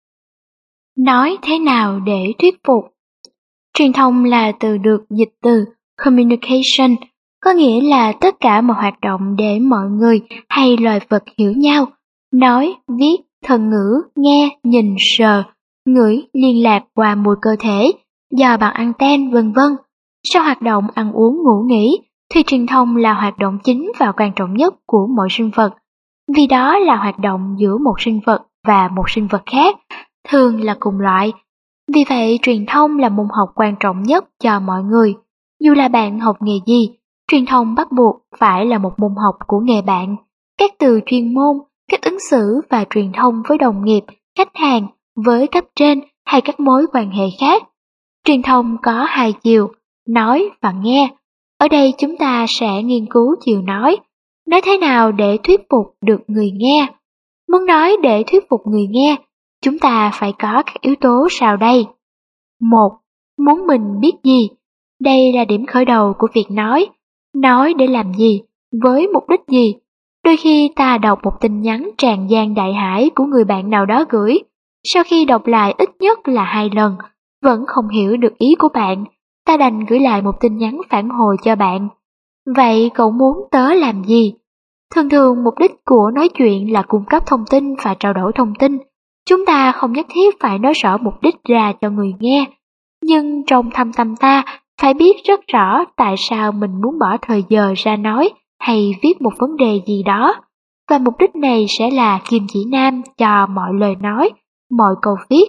Nói thế nào để thuyết phục? Truyền thông là từ được dịch từ communication, có nghĩa là tất cả mọi hoạt động để mọi người hay loài vật hiểu nhau, nói, viết, thần ngữ, nghe, nhìn, sờ, ngửi, liên lạc qua mùi cơ thể, dò bằng anten, vân vân. Sau hoạt động ăn uống ngủ nghỉ, thì truyền thông là hoạt động chính và quan trọng nhất của mọi sinh vật, vì đó là hoạt động giữa một sinh vật và một sinh vật khác, thường là cùng loại. Vì vậy, truyền thông là môn học quan trọng nhất cho mọi người. Dù là bạn học nghề gì, truyền thông bắt buộc phải là một môn học của nghề bạn. Các từ chuyên môn, cách ứng xử và truyền thông với đồng nghiệp, khách hàng, với cấp trên hay các mối quan hệ khác. Truyền thông có hai chiều, nói và nghe. Ở đây chúng ta sẽ nghiên cứu chiều nói thế nào để thuyết phục được người nghe. Muốn nói để thuyết phục người nghe, chúng ta phải có các yếu tố sau đây. 1. Muốn mình biết gì? Đây là điểm khởi đầu của việc nói. Nói để làm gì? Với mục đích gì? Đôi khi ta đọc một tin nhắn tràn gian đại hải của người bạn nào đó gửi. Sau khi đọc lại ít nhất là 2 lần, vẫn không hiểu được ý của bạn, ta đành gửi lại một tin nhắn phản hồi cho bạn. Vậy cậu muốn tớ làm gì? Thường thường mục đích của nói chuyện là cung cấp thông tin và trao đổi thông tin. Chúng ta không nhất thiết phải nói rõ mục đích ra cho người nghe, nhưng trong thâm tâm ta phải biết rất rõ tại sao mình muốn bỏ thời giờ ra nói hay viết một vấn đề gì đó. Và mục đích này sẽ là kim chỉ nam cho mọi lời nói, mọi câu viết.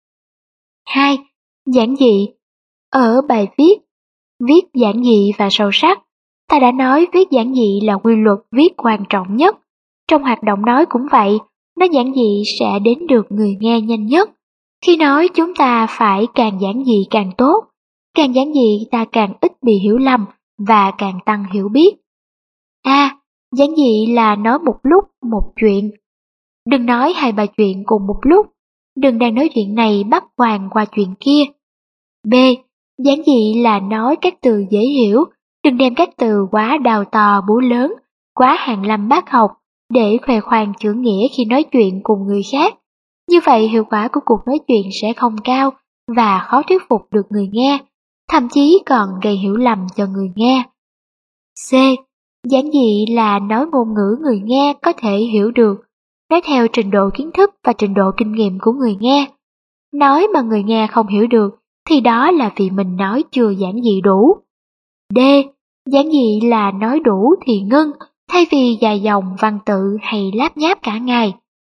2. Giản dị. Ở bài viết giản dị và sâu sắc, ta đã nói viết giản dị là quy luật viết quan trọng nhất. Trong hoạt động nói cũng vậy, nó giản dị sẽ đến được người nghe nhanh nhất. Khi nói chúng ta phải càng giản dị càng tốt, càng giản dị ta càng ít bị hiểu lầm và càng tăng hiểu biết. A. Giản dị là nói một lúc một chuyện. Đừng nói hai ba chuyện cùng một lúc. Đừng đang nói chuyện này bắt hoàng qua chuyện kia. B. Giản dị là nói các từ dễ hiểu. Đừng đem các từ quá đào to búa lớn, quá hàn lâm bác học để khoe khoang chữ nghĩa khi nói chuyện cùng người khác. Như vậy hiệu quả của cuộc nói chuyện sẽ không cao và khó thuyết phục được người nghe, thậm chí còn gây hiểu lầm cho người nghe. C. Giản dị là nói ngôn ngữ người nghe có thể hiểu được, nói theo trình độ kiến thức và trình độ kinh nghiệm của người nghe. Nói mà người nghe không hiểu được thì đó là vì mình nói chưa giản dị đủ. D. Giản dị là nói đủ thì ngưng, thay vì dài dòng văn tự hay láp nháp cả ngày.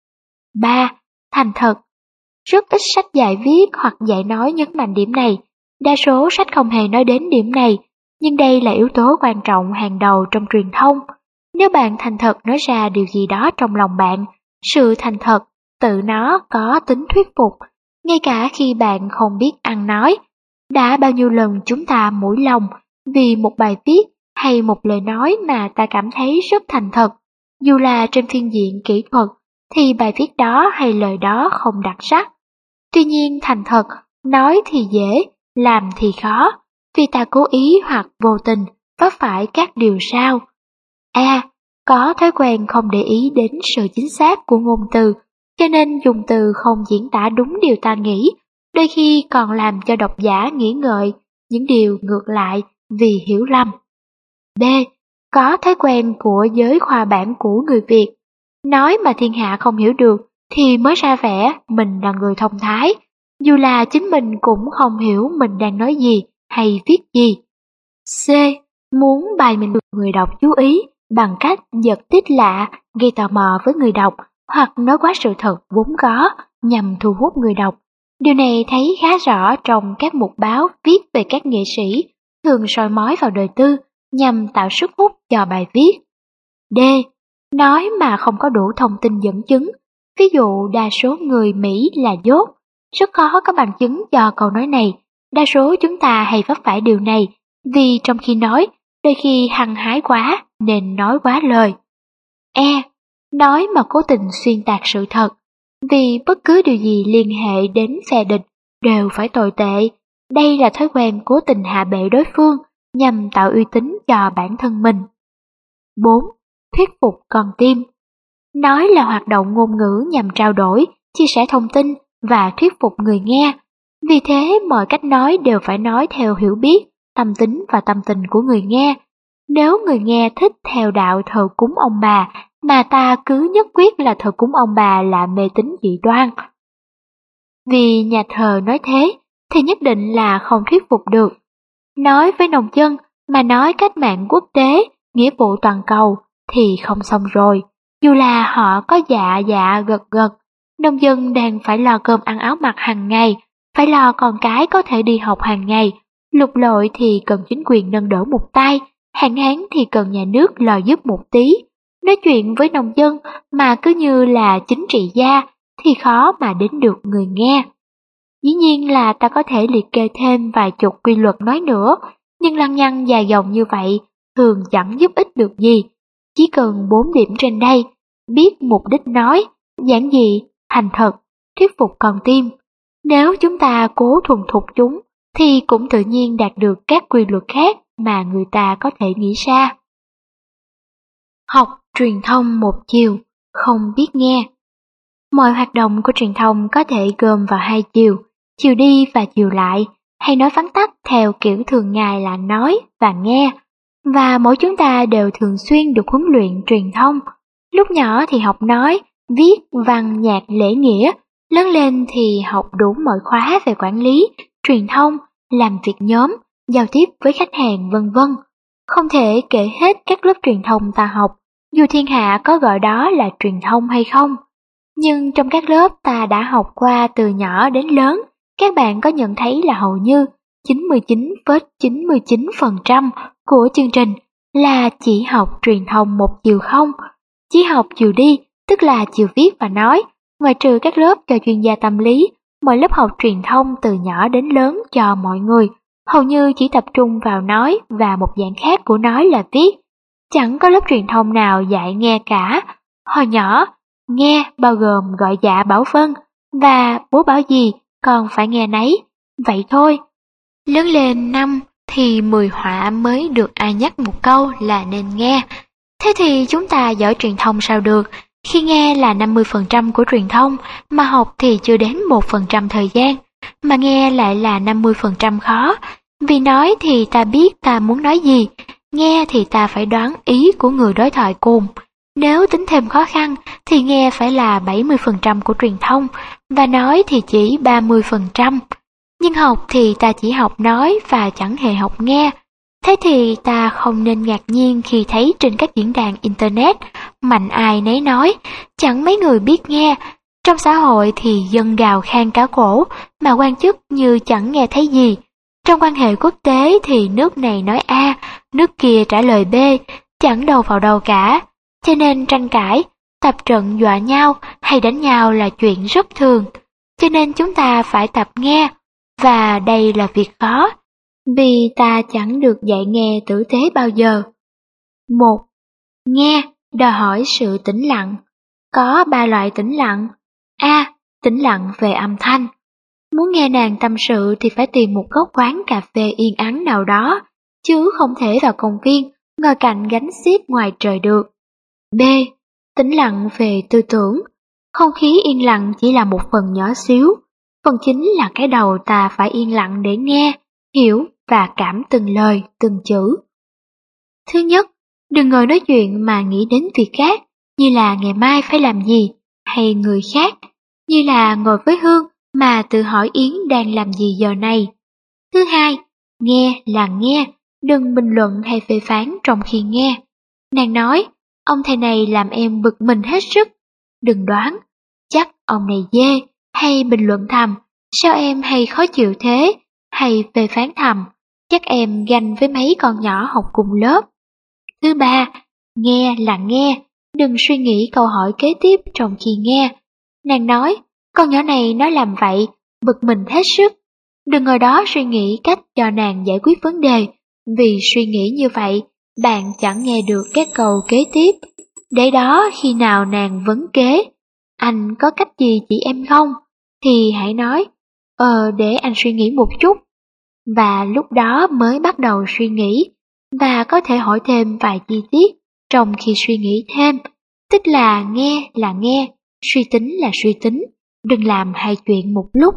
3. Thành thật. Rất ít sách dạy viết hoặc dạy nói nhấn mạnh điểm này. Đa số sách không hề nói đến điểm này, nhưng đây là yếu tố quan trọng hàng đầu trong truyền thông. Nếu bạn thành thật nói ra điều gì đó trong lòng bạn, sự thành thật tự nó có tính thuyết phục, ngay cả khi bạn không biết ăn nói. Đã bao nhiêu lần chúng ta mũi lòng vì một bài viết hay một lời nói mà ta cảm thấy rất thành thật, dù là trên phương diện kỹ thuật thì bài viết đó hay lời đó không đặc sắc. Tuy nhiên thành thật, nói thì dễ, làm thì khó, vì ta cố ý hoặc vô tình vấp phải các điều sau. A. Có thói quen không để ý đến sự chính xác của ngôn từ, cho nên dùng từ không diễn tả đúng điều ta nghĩ, đôi khi còn làm cho độc giả nghĩ ngợi những điều ngược lại vì hiểu lầm. B. Có thói quen của giới khoa bản của người Việt, nói mà thiên hạ không hiểu được thì mới ra vẻ mình là người thông thái, dù là chính mình cũng không hiểu mình đang nói gì hay viết gì. C. Muốn bài mình được người đọc chú ý bằng cách giật tít lạ, gây tò mò với người đọc, hoặc nói quá sự thật vốn có nhằm thu hút người đọc. Điều này thấy khá rõ trong các mục báo viết về các nghệ sĩ, thường soi mói vào đời tư nhằm tạo sức hút cho bài viết. D. Nói mà không có đủ thông tin dẫn chứng. Ví dụ đa số người Mỹ là dốt, rất khó có bằng chứng cho câu nói này. Đa số chúng ta hay vấp phải điều này, vì trong khi nói, đôi khi hăng hái quá nên nói quá lời. E. Nói mà cố tình xuyên tạc sự thật, vì bất cứ điều gì liên hệ đến phe địch đều phải tồi tệ. Đây là thói quen cố tình hạ bệ đối phương nhằm tạo uy tín cho bản thân mình. 4. Thuyết phục con tim. Nói là hoạt động ngôn ngữ nhằm trao đổi, chia sẻ thông tin và thuyết phục người nghe. Vì thế mọi cách nói đều phải nói theo hiểu biết, tâm tính và tâm tình của người nghe. Nếu người nghe thích theo đạo thờ cúng ông bà, mà ta cứ nhất quyết là thờ cúng ông bà là mê tín dị đoan. Vì nhà thờ nói thế, thì nhất định là không thuyết phục được. Nói với nông dân mà nói cách mạng quốc tế, nghĩa vụ toàn cầu thì không xong rồi. Dù là họ có dạ gật gật, nông dân đang phải lo cơm ăn áo mặc hàng ngày, phải lo con cái có thể đi học hàng ngày, lục lội thì cần chính quyền nâng đỡ một tay, hạn hán thì cần nhà nước lo giúp một tí. Nói chuyện với nông dân mà cứ như là chính trị gia thì khó mà đến được người nghe. Dĩ nhiên là ta có thể liệt kê thêm vài chục quy luật nói nữa, nhưng lăng nhăng dài dòng như vậy thường chẳng giúp ích được gì. Chỉ cần 4 điểm trên đây, biết mục đích nói, giản dị, thành thật, thuyết phục con tim. Nếu chúng ta cố thuần thục chúng, thì cũng tự nhiên đạt được các quy luật khác mà người ta có thể nghĩ ra. Học truyền thông một chiều, không biết nghe. Mọi hoạt động của truyền thông có thể gồm vào hai chiều, chiều đi và chiều lại, hay nói vắn tắt theo kiểu thường ngày là nói và nghe. Và mỗi chúng ta đều thường xuyên được huấn luyện truyền thông. Lúc nhỏ thì học nói, viết, văn, nhạc, lễ nghĩa. Lớn lên thì học đủ mọi khóa về quản lý, truyền thông, làm việc nhóm, giao tiếp với khách hàng vân vân. Không thể kể hết các lớp truyền thông ta học, dù thiên hạ có gọi đó là truyền thông hay không. Nhưng trong các lớp ta đã học qua từ nhỏ đến lớn, các bạn có nhận thấy là hầu như 99,99% của chương trình là chỉ học truyền thông một chiều không? Chỉ học chiều đi, tức là chiều viết và nói. Ngoài trừ các lớp cho chuyên gia tâm lý, mọi lớp học truyền thông từ nhỏ đến lớn cho mọi người hầu như chỉ tập trung vào nói và một dạng khác của nói là viết. chẳng có lớp truyền thông nào dạy nghe cả. Hồi nhỏ, nghe bao gồm gọi dạ bảo vâng, và bố bảo gì con phải nghe nấy, vậy thôi. Lớn lên năm thì 10 họa mới được ai nhắc một câu là nên nghe. Thế thì chúng ta giỏi truyền thông sao được, khi nghe là 50% của truyền thông, mà học thì chưa đến 1% thời gian, mà nghe lại là 50% khó. Vì nói thì ta biết ta muốn nói gì, nghe thì ta phải đoán ý của người đối thoại cùng. Nếu tính thêm khó khăn thì nghe phải là 70% của truyền thông, và nói thì chỉ 30%. Nhưng học thì ta chỉ học nói và chẳng hề học nghe. Thế thì ta không nên ngạc nhiên khi thấy trên các diễn đàn Internet mạnh ai nấy nói, chẳng mấy người biết nghe. Trong xã hội thì dân gào khan cả cổ, mà quan chức như chẳng nghe thấy gì. Trong quan hệ quốc tế thì nước này nói A, nước kia trả lời B, chẳng đầu vào đâu cả. Cho nên tranh cãi, tập trận dọa nhau hay đánh nhau là chuyện rất thường. Cho nên chúng ta phải tập nghe, và đây là việc khó, vì ta chẳng được dạy nghe tử tế bao giờ. 1. Nghe đòi hỏi sự tĩnh lặng. Có 3 loại tĩnh lặng. A. Tĩnh lặng về âm thanh. Muốn nghe nàng tâm sự thì phải tìm một góc quán cà phê yên ắng nào đó, chứ không thể vào công viên, ngồi cạnh gánh xiếc ngoài trời được. B. Tĩnh lặng về tư tưởng. Không khí yên lặng chỉ là một phần nhỏ xíu, phần chính là cái đầu ta phải yên lặng để nghe, hiểu và cảm từng lời, từng chữ. Thứ nhất, đừng ngồi nói chuyện mà nghĩ đến việc khác, như là ngày mai phải làm gì, hay người khác, như là ngồi với Hương mà tự hỏi Yến đang làm gì giờ này. Thứ hai, nghe là nghe, đừng bình luận hay phê phán trong khi nghe. Nàng nói, ông thầy này làm em bực mình hết sức. Đừng đoán, chắc ông này dê, hay bình luận thầm, sao em hay khó chịu thế, hay phê phán thầm, chắc em ganh với mấy con nhỏ học cùng lớp. Thứ ba, nghe là nghe, đừng suy nghĩ câu hỏi kế tiếp trong khi nghe. Nàng nói, con nhỏ này nó làm vậy, bực mình hết sức. Đừng ngồi đó suy nghĩ cách cho nàng giải quyết vấn đề, vì suy nghĩ như vậy, bạn chẳng nghe được các câu kế tiếp. Để đó khi nào nàng vấn kế, anh có cách gì chị em không? Thì hãy nói, để anh suy nghĩ một chút. Và lúc đó mới bắt đầu suy nghĩ, và có thể hỏi thêm vài chi tiết trong khi suy nghĩ thêm, tức là nghe, suy tính là suy tính, đừng làm hai chuyện một lúc.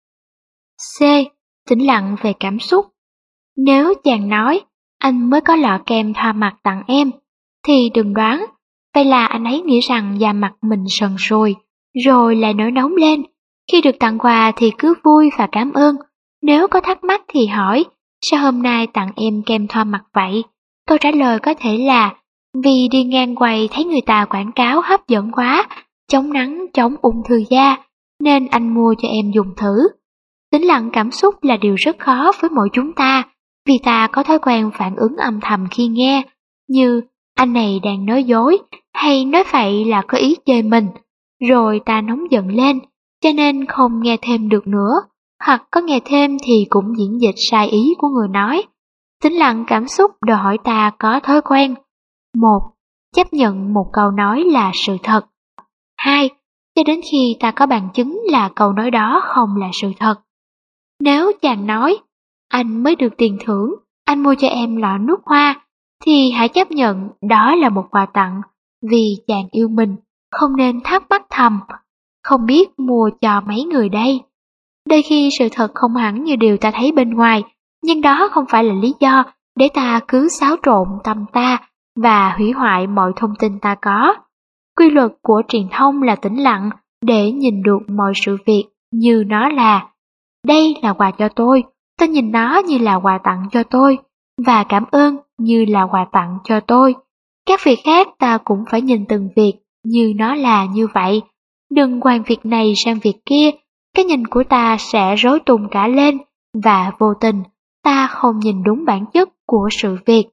C. Tĩnh lặng về cảm xúc. Nếu chàng nói, anh mới có lọ kem thoa mặt tặng em, thì đừng đoán, vậy là anh ấy nghĩ rằng da mặt mình sần sùi, rồi lại nổi nóng lên. Khi được tặng quà thì cứ vui và cảm ơn. Nếu có thắc mắc thì hỏi, sao hôm nay tặng em kem thoa mặt vậy? Câu trả lời có thể là, vì đi ngang quầy thấy người ta quảng cáo hấp dẫn quá, chống nắng, chống ung thư da, nên anh mua cho em dùng thử. Tĩnh lặng cảm xúc là điều rất khó với mỗi chúng ta, vì ta có thói quen phản ứng âm thầm khi nghe, như anh này đang nói dối, hay nói vậy là có ý chê mình, rồi ta nóng giận lên, cho nên không nghe thêm được nữa, hoặc có nghe thêm thì cũng diễn dịch sai ý của người nói. Tĩnh lặng cảm xúc đòi hỏi ta có thói quen. 1. Chấp nhận một câu nói là sự thật. 2. Cho đến khi ta có bằng chứng là câu nói đó không là sự thật. Nếu chàng nói, anh mới được tiền thưởng, anh mua cho em lọ nước hoa, thì hãy chấp nhận đó là một quà tặng, vì chàng yêu mình, không nên thắc mắc thầm, không biết mua cho mấy người đây. Đôi khi sự thật không hẳn như điều ta thấy bên ngoài, nhưng đó không phải là lý do để ta cứ xáo trộn tâm ta và hủy hoại mọi thông tin ta có. Quy luật của truyền thông là tĩnh lặng để nhìn được mọi sự việc như nó là. Đây là quà cho tôi nhìn nó như là quà tặng cho tôi, và cảm ơn như là quà tặng cho tôi. Các việc khác ta cũng phải nhìn từng việc như nó là như vậy. Đừng quàng việc này sang việc kia, cái nhìn của ta sẽ rối tung cả lên, và vô tình ta không nhìn đúng bản chất của sự việc.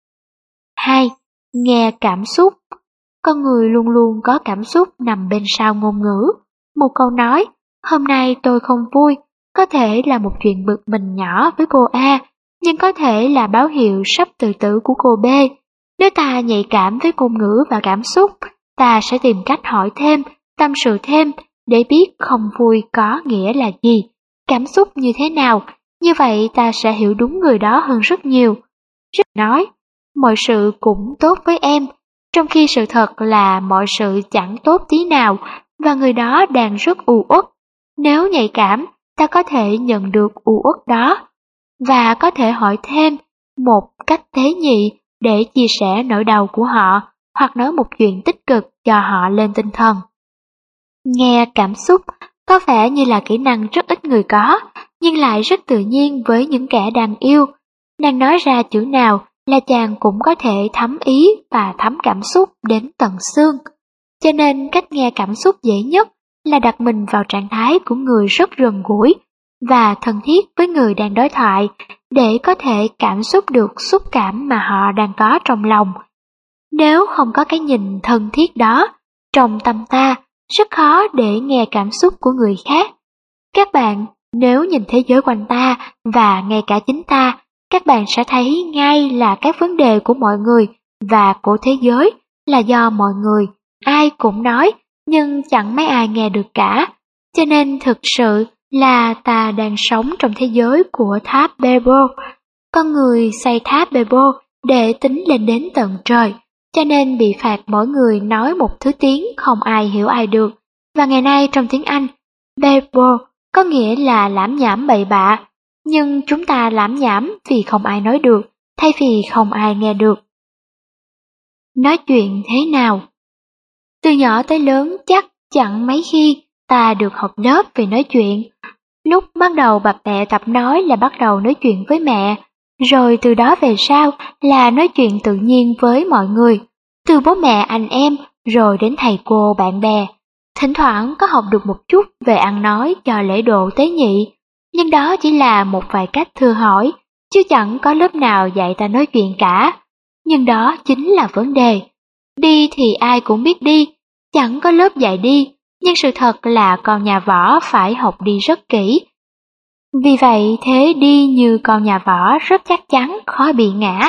2. Nghe cảm xúc. Con người luôn luôn có cảm xúc nằm bên sau ngôn ngữ. Một câu nói, hôm nay tôi không vui, có thể là một chuyện bực mình nhỏ với cô A, nhưng có thể là báo hiệu sắp tự tử của cô B. Nếu ta nhạy cảm với ngôn ngữ và cảm xúc, ta sẽ tìm cách hỏi thêm, tâm sự thêm để biết không vui có nghĩa là gì, cảm xúc như thế nào. Như vậy ta sẽ hiểu đúng người đó hơn rất nhiều. Rất nói, mọi sự cũng tốt với em, trong khi sự thật là mọi sự chẳng tốt tí nào và người đó đang rất u uất. Nếu nhạy cảm, ta có thể nhận được u uất đó và có thể hỏi thêm một cách tế nhị để chia sẻ nỗi đau của họ hoặc nói một chuyện tích cực cho họ lên tinh thần. Nghe cảm xúc có vẻ như là kỹ năng rất ít người có, nhưng lại rất tự nhiên với những kẻ đang yêu. Nàng nói ra chữ nào là chàng cũng có thể thấm ý và thấm cảm xúc đến tận xương. Cho nên cách nghe cảm xúc dễ nhất là đặt mình vào trạng thái của người rất gần gũi và thân thiết với người đang đối thoại để có thể cảm xúc được xúc cảm mà họ đang có trong lòng. Nếu không có cái nhìn thân thiết đó trong tâm ta, rất khó để nghe cảm xúc của người khác. Các bạn, nếu nhìn thế giới quanh ta và ngay cả chính ta, các bạn sẽ thấy ngay là các vấn đề của mọi người và của thế giới là do mọi người, ai cũng nói, nhưng chẳng mấy ai nghe được cả. Cho nên thực sự là ta đang sống trong thế giới của tháp Babel. Con người xây tháp Babel để tính lên đến tận trời, cho nên bị phạt mỗi người nói một thứ tiếng không ai hiểu ai được. Và ngày nay trong tiếng Anh, Babel có nghĩa là lảm nhảm bậy bạ, nhưng chúng ta lảm nhảm vì không ai nói được, thay vì không ai nghe được. Nói chuyện thế nào? Từ nhỏ tới lớn chắc chẳng mấy khi ta được học lớp về nói chuyện. Lúc bắt đầu bập bẹ tập nói là bắt đầu nói chuyện với mẹ, rồi từ đó về sau là nói chuyện tự nhiên với mọi người, từ bố mẹ anh em rồi đến thầy cô bạn bè. Thỉnh thoảng có học được một chút về ăn nói cho lễ độ tế nhị, nhưng đó chỉ là một vài cách thưa hỏi, chứ chẳng có lớp nào dạy ta nói chuyện cả. Nhưng đó chính là vấn đề. Đi thì ai cũng biết đi, chẳng có lớp dạy đi, nhưng sự thật là con nhà võ phải học đi rất kỹ. Vì vậy thế đi như con nhà võ rất chắc chắn khó bị ngã.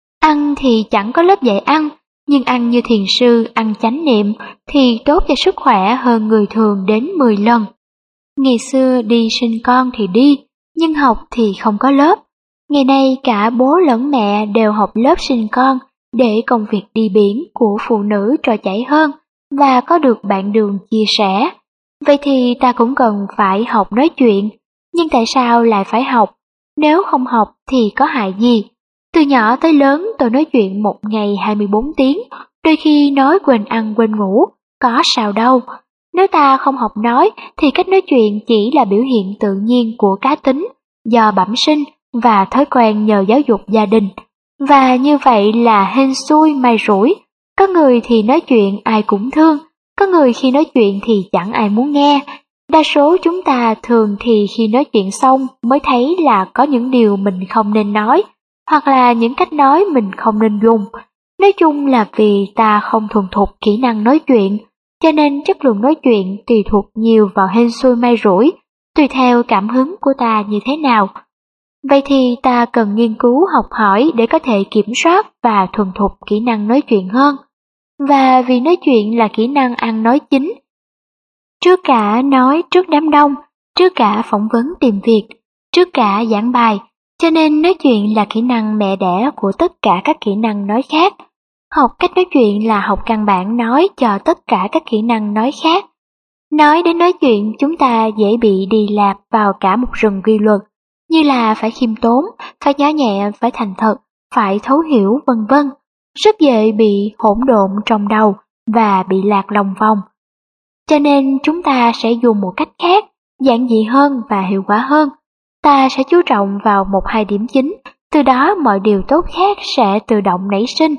Ăn thì chẳng có lớp dạy ăn, nhưng ăn như thiền sư ăn chánh niệm thì tốt cho sức khỏe hơn người thường đến 10 lần. Ngày xưa đi sinh con thì đi, nhưng học thì không có lớp. Ngày nay cả bố lẫn mẹ đều học lớp sinh con để công việc đi biển của phụ nữ trôi chảy hơn và có được bạn đường chia sẻ. Vậy thì ta cũng cần phải học nói chuyện, nhưng tại sao lại phải học? Nếu không học thì có hại gì? Từ nhỏ tới lớn tôi nói chuyện một ngày 24 tiếng, đôi khi nói quên ăn quên ngủ, có sao đâu. Nếu ta không học nói thì cách nói chuyện chỉ là biểu hiện tự nhiên của cá tính, do bẩm sinh và thói quen nhờ giáo dục gia đình. Và như vậy là hên xui may rủi, có người thì nói chuyện ai cũng thương, có người khi nói chuyện thì chẳng ai muốn nghe. Đa số chúng ta thường thì khi nói chuyện xong mới thấy là có những điều mình không nên nói, hoặc là những cách nói mình không nên dùng. Nói chung là vì ta không thuần thục kỹ năng nói chuyện, cho nên chất lượng nói chuyện tùy thuộc nhiều vào hên xui may rủi, tùy theo cảm hứng của ta như thế nào. Vậy thì ta cần nghiên cứu học hỏi để có thể kiểm soát và thuần thục kỹ năng nói chuyện hơn. Và vì nói chuyện là kỹ năng ăn nói chính, trước cả nói trước đám đông, trước cả phỏng vấn tìm việc, trước cả giảng bài, cho nên nói chuyện là kỹ năng mẹ đẻ của tất cả các kỹ năng nói khác. Học cách nói chuyện là học căn bản nói cho tất cả các kỹ năng nói khác. Nói đến nói chuyện chúng ta dễ bị đi lạc vào cả một rừng quy luật, như là phải khiêm tốn, phải nhỏ nhẹ, phải thành thật, phải thấu hiểu vân vân. Rất dễ bị hỗn độn trong đầu và bị lạc lòng vòng. Cho nên chúng ta sẽ dùng một cách khác, giản dị hơn và hiệu quả hơn. Ta sẽ chú trọng vào một hai điểm chính, từ đó mọi điều tốt khác sẽ tự động nảy sinh.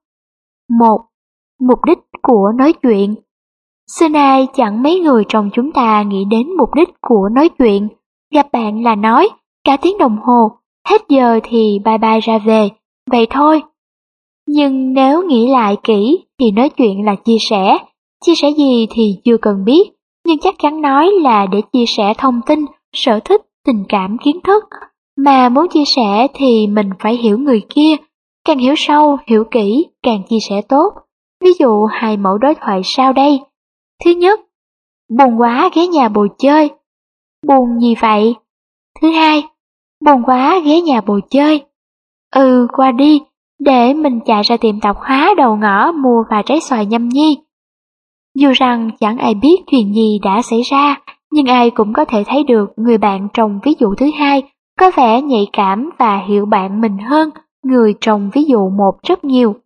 1. Mục đích của nói chuyện. Xưa nay chẳng mấy người trong chúng ta nghĩ đến mục đích của nói chuyện. Gặp bạn là nói, cả tiếng đồng hồ, hết giờ thì bye bye ra về, vậy thôi. Nhưng nếu nghĩ lại kỹ thì nói chuyện là chia sẻ. Chia sẻ gì thì chưa cần biết, nhưng chắc chắn nói là để chia sẻ thông tin, sở thích, tình cảm, kiến thức. Mà muốn chia sẻ thì mình phải hiểu người kia. Càng hiểu sâu, hiểu kỹ, càng chia sẻ tốt. Ví dụ 2 mẫu đối thoại sau đây. Thứ nhất, buồn quá ghé nhà bồ chơi. Buồn gì vậy? Thứ hai, buồn quá ghé nhà bồ chơi. Ừ, qua đi, để mình chạy ra tiệm tạp hóa đầu ngõ mua vài trái xoài nhâm nhi. Dù rằng chẳng ai biết chuyện gì đã xảy ra, nhưng ai cũng có thể thấy được người bạn trong ví dụ thứ hai có vẻ nhạy cảm và hiểu bạn mình hơn người trong ví dụ một rất nhiều.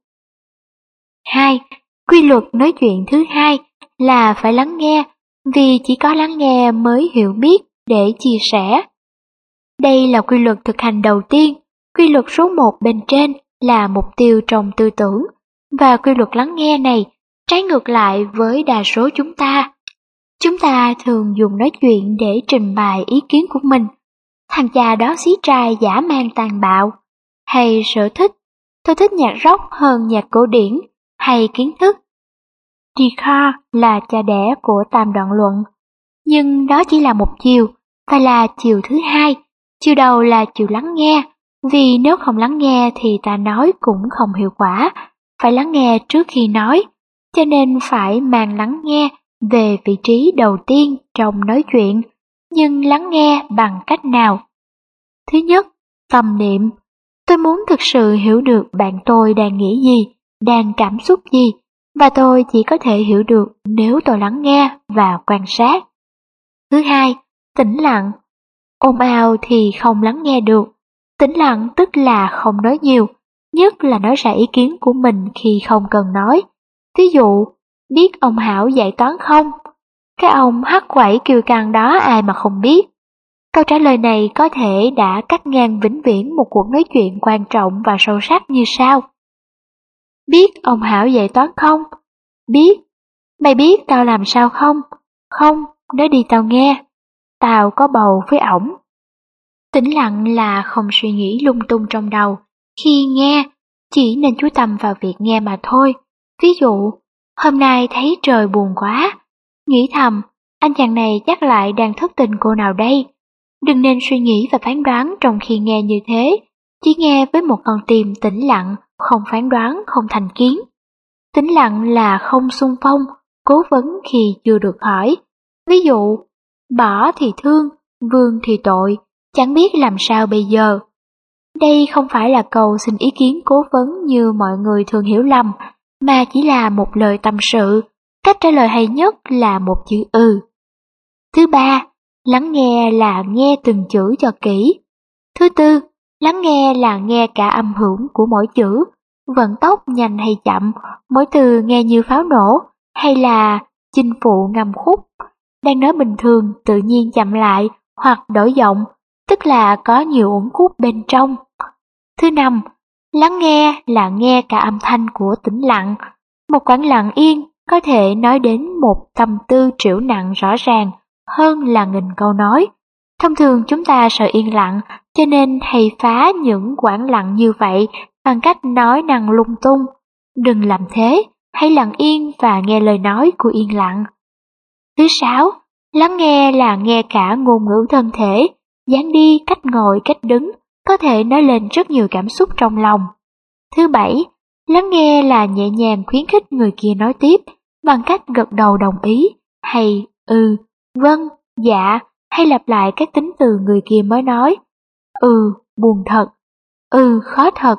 2. Quy luật nói chuyện thứ hai là phải lắng nghe, vì chỉ có lắng nghe mới hiểu biết để chia sẻ. Đây là quy luật thực hành đầu tiên, quy luật số 1 bên trên là mục tiêu trong tư tưởng, và quy luật lắng nghe này trái ngược lại với đa số chúng ta. Chúng ta thường dùng nói chuyện để trình bày ý kiến của mình. Thằng cha đó xí trai dã man tàn bạo, hay sở thích, tôi thích nhạc rock hơn nhạc cổ điển, hay kiến thức. Descartes là cha đẻ của tam đoạn luận, nhưng đó chỉ là một chiều, phải là chiều thứ hai. Chiều đầu là chiều lắng nghe, vì nếu không lắng nghe thì ta nói cũng không hiệu quả, phải lắng nghe trước khi nói, cho nên phải mang lắng nghe về vị trí đầu tiên trong nói chuyện, nhưng lắng nghe bằng cách nào? Thứ nhất, tâm niệm. Tôi muốn thực sự hiểu được bạn tôi đang nghĩ gì, đang cảm xúc gì, và tôi chỉ có thể hiểu được nếu tôi lắng nghe và quan sát. Thứ hai, tĩnh lặng. Ồn ào thì không lắng nghe được. Tĩnh lặng tức là không nói nhiều, nhất là nói ra ý kiến của mình khi không cần nói. Ví dụ, biết ông Hảo dạy toán không? Cái ông hắc quẩy kiêu căng đó ai mà không biết. Câu trả lời này có thể đã cắt ngang vĩnh viễn một cuộc nói chuyện quan trọng và sâu sắc như sau. Biết ông Hảo dạy toán không? Biết. Mày biết tao làm sao không? Không, nói đi tao nghe. Tao có bầu với ổng. Tĩnh lặng là không suy nghĩ lung tung trong đầu. Khi nghe, chỉ nên chú tâm vào việc nghe mà thôi. Ví dụ, hôm nay thấy trời buồn quá. Nghĩ thầm, anh chàng này chắc lại đang thất tình cô nào đây. Đừng nên suy nghĩ và phán đoán trong khi nghe như thế. Chỉ nghe với một con tim tĩnh lặng, không phán đoán, không thành kiến. Tĩnh lặng là không xung phong, cố vấn khi chưa được hỏi. Ví dụ, bỏ thì thương, vương thì tội, chẳng biết làm sao bây giờ. Đây không phải là câu xin ý kiến cố vấn như mọi người thường hiểu lầm, mà chỉ là một lời tâm sự. Cách trả lời hay nhất là một chữ ừ. Thứ ba, lắng nghe là nghe từng chữ cho kỹ. Thứ tư, lắng nghe là nghe cả âm hưởng của mỗi chữ, vận tốc nhanh hay chậm, mỗi từ nghe như pháo nổ, hay là chinh phụ ngâm khúc. Đang nói bình thường tự nhiên chậm lại hoặc đổi giọng, tức là có nhiều uẩn khúc bên trong. Thứ năm, lắng nghe là nghe cả âm thanh của tĩnh lặng. Một khoảng lặng yên có thể nói đến một tâm tư trĩu nặng rõ ràng hơn là nghìn câu nói. Thông thường chúng ta sợ yên lặng, cho nên hay phá những khoảng lặng như vậy bằng cách nói năng lung tung. Đừng làm thế, hãy lặng yên và nghe lời nói của yên lặng. Thứ sáu, lắng nghe là nghe cả ngôn ngữ thân thể, dáng đi, cách ngồi, cách đứng, có thể nói lên rất nhiều cảm xúc trong lòng. Thứ bảy, lắng nghe là nhẹ nhàng khuyến khích người kia nói tiếp bằng cách gật đầu đồng ý, hay ừ, vâng, dạ, hay lặp lại các tính từ người kia mới nói. Ừ, buồn thật. Ừ, khó thật.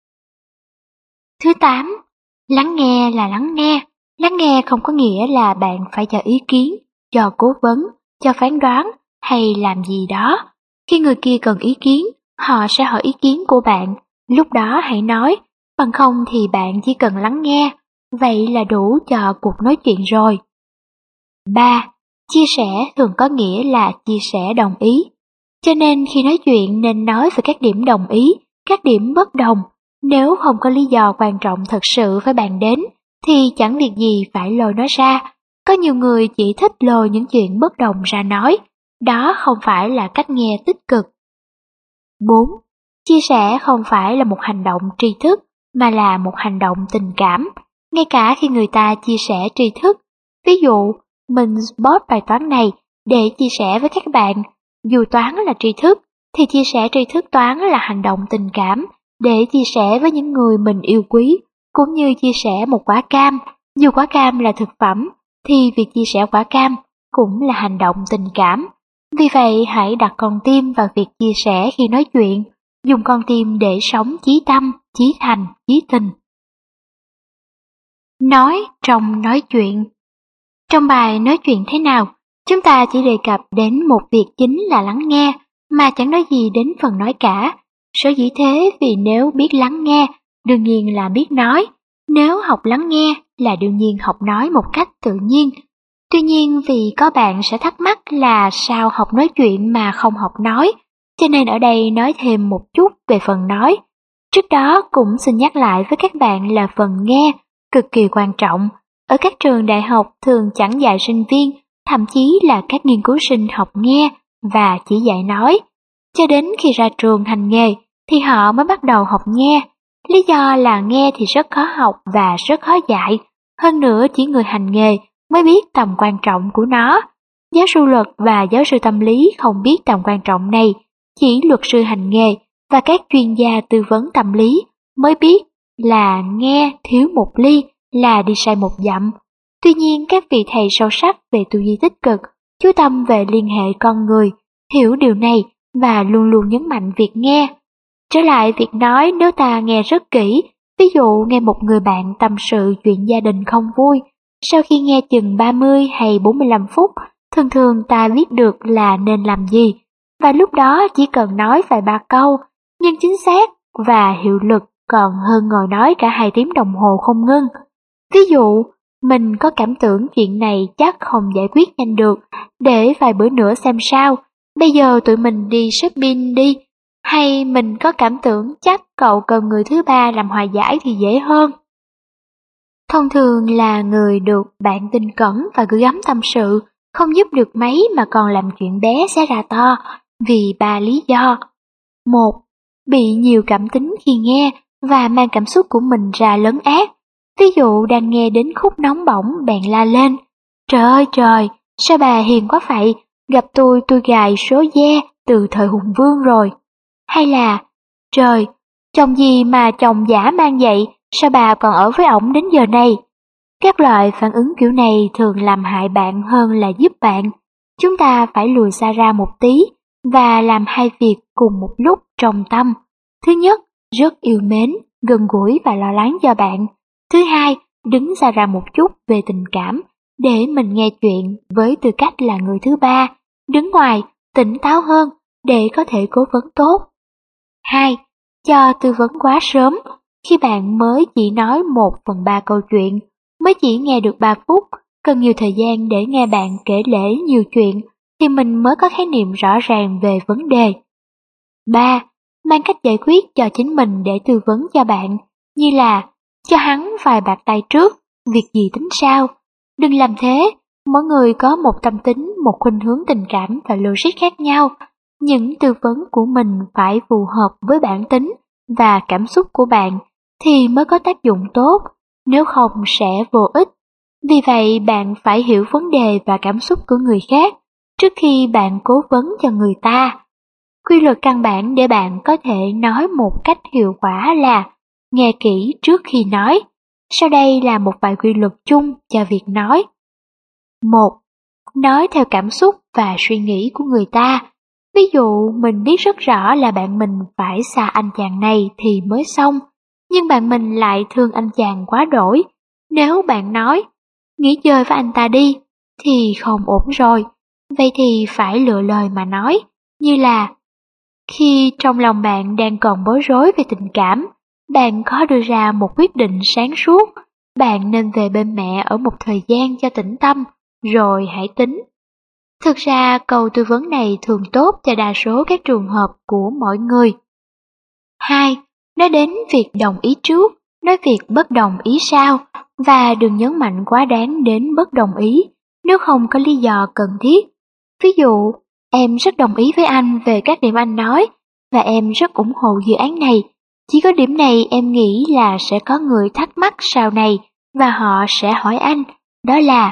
Thứ 8. Lắng nghe là lắng nghe. Lắng nghe không có nghĩa là bạn phải cho ý kiến, cho cố vấn, cho phán đoán hay làm gì đó. Khi người kia cần ý kiến, họ sẽ hỏi ý kiến của bạn. Lúc đó hãy nói, bằng không thì bạn chỉ cần lắng nghe. Vậy là đủ cho cuộc nói chuyện rồi. 3. Chia sẻ thường có nghĩa là chia sẻ đồng ý. Cho nên khi nói chuyện nên nói về các điểm đồng ý, các điểm bất đồng. Nếu không có lý do quan trọng thật sự phải bàn đến, thì chẳng việc gì phải lôi nó ra. Có nhiều người chỉ thích lôi những chuyện bất đồng ra nói. Đó không phải là cách nghe tích cực. 4. Chia sẻ không phải là một hành động tri thức, mà là một hành động tình cảm. Ngay cả khi người ta chia sẻ tri thức. Ví dụ, mình post bài toán này để chia sẻ với các bạn. Dù toán là tri thức, thì chia sẻ tri thức toán là hành động tình cảm, để chia sẻ với những người mình yêu quý, cũng như chia sẻ một quả cam. Dù quả cam là thực phẩm, thì việc chia sẻ quả cam cũng là hành động tình cảm. Vì vậy, hãy đặt con tim vào việc chia sẻ khi nói chuyện, dùng con tim để sống chí tâm, chí thành, chí tình. Nói trong nói chuyện. Trong bài Nói chuyện thế nào, chúng ta chỉ đề cập đến một việc chính là lắng nghe, mà chẳng nói gì đến phần nói cả. Sở dĩ thế vì nếu biết lắng nghe, đương nhiên là biết nói. Nếu học lắng nghe là đương nhiên học nói một cách tự nhiên. Tuy nhiên vì có bạn sẽ thắc mắc là sao học nói chuyện mà không học nói, cho nên ở đây nói thêm một chút về phần nói. Trước đó cũng xin nhắc lại với các bạn là phần nghe cực kỳ quan trọng. Ở các trường đại học thường chẳng dạy sinh viên, thậm chí là các nghiên cứu sinh học nghe và chỉ dạy nói. Cho đến khi ra trường hành nghề thì họ mới bắt đầu học nghe. Lý do là nghe thì rất khó học và rất khó dạy. Hơn nữa chỉ người hành nghề mới biết tầm quan trọng của nó. Giáo sư luật và giáo sư tâm lý không biết tầm quan trọng này, chỉ luật sư hành nghề và các chuyên gia tư vấn tâm lý mới biết là nghe thiếu một ly là đi sai một dặm. Tuy nhiên các vị thầy sâu sắc về tư duy tích cực, chú tâm về liên hệ con người, hiểu điều này và luôn luôn nhấn mạnh việc nghe. Trở lại việc nói, nếu ta nghe rất kỹ, ví dụ nghe một người bạn tâm sự chuyện gia đình không vui, sau khi nghe chừng 30 hay 45 phút, thường thường ta biết được là nên làm gì, và lúc đó chỉ cần nói vài ba câu, nhưng chính xác và hiệu lực còn hơn ngồi nói cả 2 tiếng đồng hồ không ngưng. Ví dụ, mình có cảm tưởng chuyện này chắc không giải quyết nhanh được, để vài bữa nữa xem sao, bây giờ tụi mình đi shopping đi, hay mình có cảm tưởng chắc cậu cần người thứ ba làm hòa giải thì dễ hơn. Thông thường là người được bạn tin cẩn và gửi gắm tâm sự, không giúp được mấy mà còn làm chuyện bé xé ra to, vì 3 lý do. 1. Bị nhiều cảm tính khi nghe và mang cảm xúc của mình ra lấn át. Ví dụ đang nghe đến khúc nóng bỏng bèn la lên: Trời ơi trời, sao bà hiền quá vậy, gặp tôi gài số de từ thời hùng vương rồi. Hay là, trời, chồng gì mà chồng giả mang vậy, sao bà còn ở với ổng đến giờ này? Các loại phản ứng kiểu này thường làm hại bạn hơn là giúp bạn. Chúng ta phải lùi xa ra một tí và làm 2 việc cùng một lúc trong tâm. Thứ nhất, rất yêu mến, gần gũi và lo lắng cho bạn. Thứ hai, đứng xa ra một chút về tình cảm, để mình nghe chuyện với tư cách là người thứ ba, đứng ngoài, tỉnh táo hơn, để có thể cố vấn tốt. 2. Cho tư vấn quá sớm, khi bạn mới chỉ nói 1/3 câu chuyện, mới chỉ nghe được 3 phút, cần nhiều thời gian để nghe bạn kể lể nhiều chuyện, thì mình mới có khái niệm rõ ràng về vấn đề. 3. Mang cách giải quyết cho chính mình để tư vấn cho bạn, như là cho hắn vài bạt tay trước, việc gì tính sao. Đừng làm thế, mỗi người có một tâm tính, một khuynh hướng tình cảm và logic khác nhau. Những tư vấn của mình phải phù hợp với bản tính và cảm xúc của bạn thì mới có tác dụng tốt, nếu không sẽ vô ích. Vì vậy bạn phải hiểu vấn đề và cảm xúc của người khác trước khi bạn cố vấn cho người ta. Quy luật căn bản để bạn có thể nói một cách hiệu quả là nghe kỹ trước khi nói. Sau đây là một vài quy luật chung cho việc nói. 1. Nói theo cảm xúc và suy nghĩ của người ta. Ví dụ mình biết rất rõ là bạn mình phải xa anh chàng này thì mới xong, nhưng bạn mình lại thương anh chàng quá đỗi. Nếu bạn nói, nghỉ chơi với anh ta đi, thì không ổn rồi. Vậy thì phải lựa lời mà nói, như là khi trong lòng bạn đang còn bối rối về tình cảm, bạn có đưa ra một quyết định sáng suốt, bạn nên về bên mẹ ở một thời gian cho tĩnh tâm, rồi hãy tính. Thực ra câu tư vấn này thường tốt cho đa số các trường hợp của mỗi người. 2. Nói đến việc đồng ý trước, nói việc bất đồng ý sau, và đừng nhấn mạnh quá đáng đến bất đồng ý nếu không có lý do cần thiết. Ví dụ, em rất đồng ý với anh về các điểm anh nói, và em rất ủng hộ dự án này. Chỉ có điểm này em nghĩ là sẽ có người thắc mắc sau này, và họ sẽ hỏi anh, đó là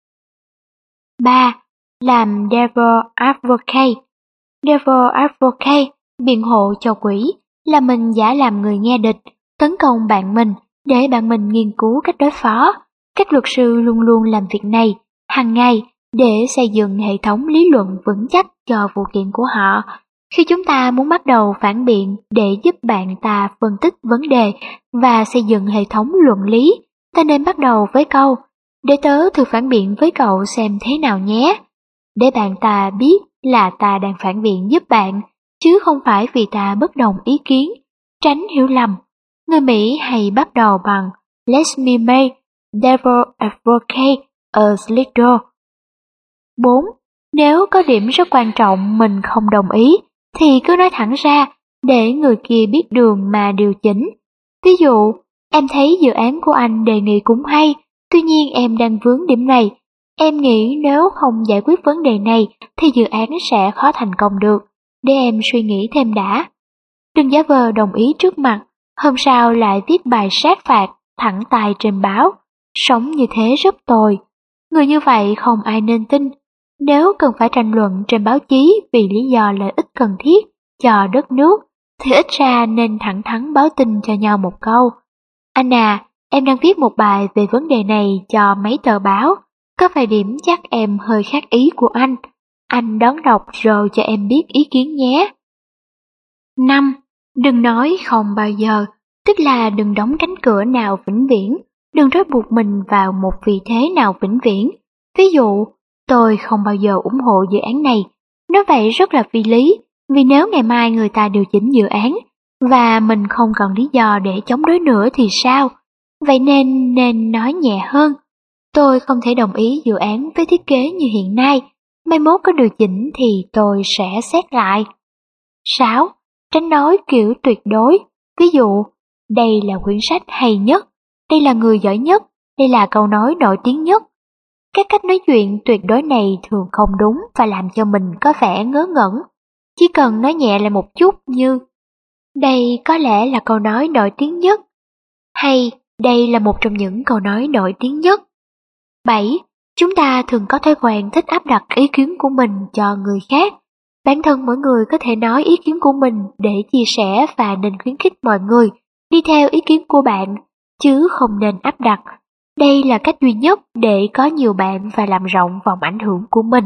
3. Làm devil advocate. Devil advocate, biện hộ cho quỷ, là mình giả làm người nghe địch, tấn công bạn mình để bạn mình nghiên cứu cách đối phó. Các luật sư luôn luôn làm việc này hàng ngày để xây dựng hệ thống lý luận vững chắc cho vụ kiện của họ. Khi chúng ta muốn bắt đầu phản biện để giúp bạn ta phân tích vấn đề và xây dựng hệ thống luận lý, ta nên bắt đầu với câu: để tớ thử phản biện với cậu xem thế nào nhé. Để bạn ta biết là ta đang phản biện giúp bạn, chứ không phải vì ta bất đồng ý kiến. Tránh hiểu lầm. Người Mỹ hay bắt đầu bằng "Let me make devil advocate a little". 4. Nếu có điểm rất quan trọng mình không đồng ý, thì cứ nói thẳng ra để người kia biết đường mà điều chỉnh. Ví dụ, em thấy dự án của anh đề nghị cũng hay, tuy nhiên em đang vướng điểm này. Em nghĩ nếu không giải quyết vấn đề này thì dự án sẽ khó thành công được. Để em suy nghĩ thêm đã. Đừng giả vờ đồng ý trước mặt, hôm sau lại viết bài sát phạt thẳng tay trên báo. Sống như thế rất tồi. Người như vậy không ai nên tin. Nếu cần phải tranh luận trên báo chí vì lý do lợi ích cần thiết cho đất nước, thì ít ra nên thẳng thắn báo tin cho nhau một câu: anh à, em đang viết một bài về vấn đề này cho mấy tờ báo. Có vài điểm chắc em hơi khác ý của anh. Anh đón đọc rồi cho em biết ý kiến nhé. 5. Đừng nói không bao giờ, tức là đừng đóng cánh cửa nào vĩnh viễn, đừng trói buộc mình vào một vị thế nào vĩnh viễn. Ví dụ, tôi không bao giờ ủng hộ dự án này. Nói vậy rất là phi lý, vì nếu ngày mai người ta điều chỉnh dự án, và mình không còn lý do để chống đối nữa thì sao? Vậy nên nói nhẹ hơn. Tôi không thể đồng ý dự án với thiết kế như hiện nay, mai mốt có điều chỉnh thì tôi sẽ xét lại. 6. Tránh nói kiểu tuyệt đối. Ví dụ, đây là quyển sách hay nhất, đây là người giỏi nhất, đây là câu nói nổi tiếng nhất. Các cách nói chuyện tuyệt đối này thường không đúng và làm cho mình có vẻ ngớ ngẩn. Chỉ cần nói nhẹ lại một chút như: đây có lẽ là câu nói nổi tiếng nhất, hay đây là một trong những câu nói nổi tiếng nhất. 7. Chúng ta thường có thói quen thích áp đặt ý kiến của mình cho người khác. Bản thân mỗi người có thể nói ý kiến của mình để chia sẻ và nên khuyến khích mọi người đi theo ý kiến của bạn, chứ không nên áp đặt. Đây là cách duy nhất để có nhiều bạn và làm rộng vòng ảnh hưởng của mình.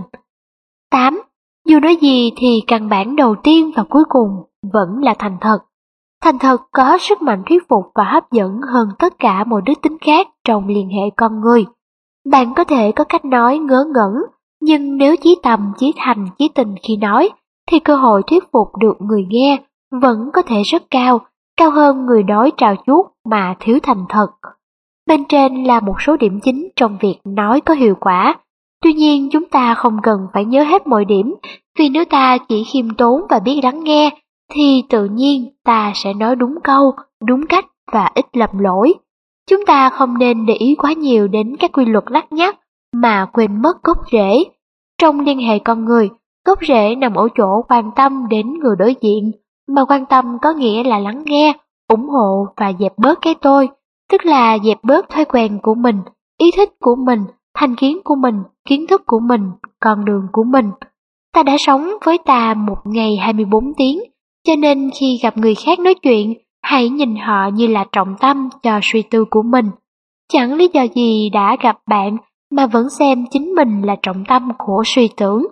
8. Dù nói gì thì căn bản đầu tiên và cuối cùng vẫn là thành thật. Thành thật có sức mạnh thuyết phục và hấp dẫn hơn tất cả mọi đức tính khác trong liên hệ con người. Bạn có thể có cách nói ngớ ngẩn, nhưng nếu chí tâm, chí thành, chí tình khi nói, thì cơ hội thuyết phục được người nghe vẫn có thể rất cao, cao hơn người nói trào chuốt mà thiếu thành thật. Bên trên là một số điểm chính trong việc nói có hiệu quả. Tuy nhiên chúng ta không cần phải nhớ hết mọi điểm, vì nếu ta chỉ khiêm tốn và biết lắng nghe, thì tự nhiên ta sẽ nói đúng câu, đúng cách và ít lầm lỗi. Chúng ta không nên để ý quá nhiều đến các quy luật lắt nhắt mà quên mất gốc rễ. Trong liên hệ con người, gốc rễ nằm ở chỗ quan tâm đến người đối diện, mà quan tâm có nghĩa là lắng nghe, ủng hộ và dẹp bớt cái tôi, tức là dẹp bớt thói quen của mình, ý thích của mình, thành kiến của mình, kiến thức của mình, con đường của mình. Ta đã sống với ta một ngày 24 tiếng, cho nên khi gặp người khác nói chuyện, hãy nhìn họ như là trọng tâm cho suy tư của mình. Chẳng lý do gì đã gặp bạn mà vẫn xem chính mình là trọng tâm của suy tưởng.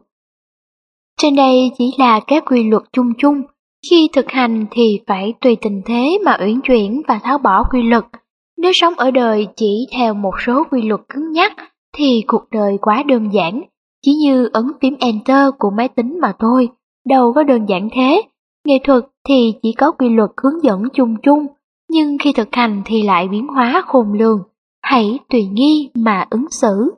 Trên đây chỉ là các quy luật chung chung, khi thực hành thì phải tùy tình thế mà uyển chuyển và tháo bỏ quy luật. Nếu sống ở đời chỉ theo một số quy luật cứng nhắc thì cuộc đời quá đơn giản, chỉ như ấn phím Enter của máy tính mà thôi, đâu có đơn giản thế. Nghệ thuật thì chỉ có quy luật hướng dẫn chung chung, nhưng khi thực hành thì lại biến hóa khôn lường. Hãy tùy nghi mà ứng xử.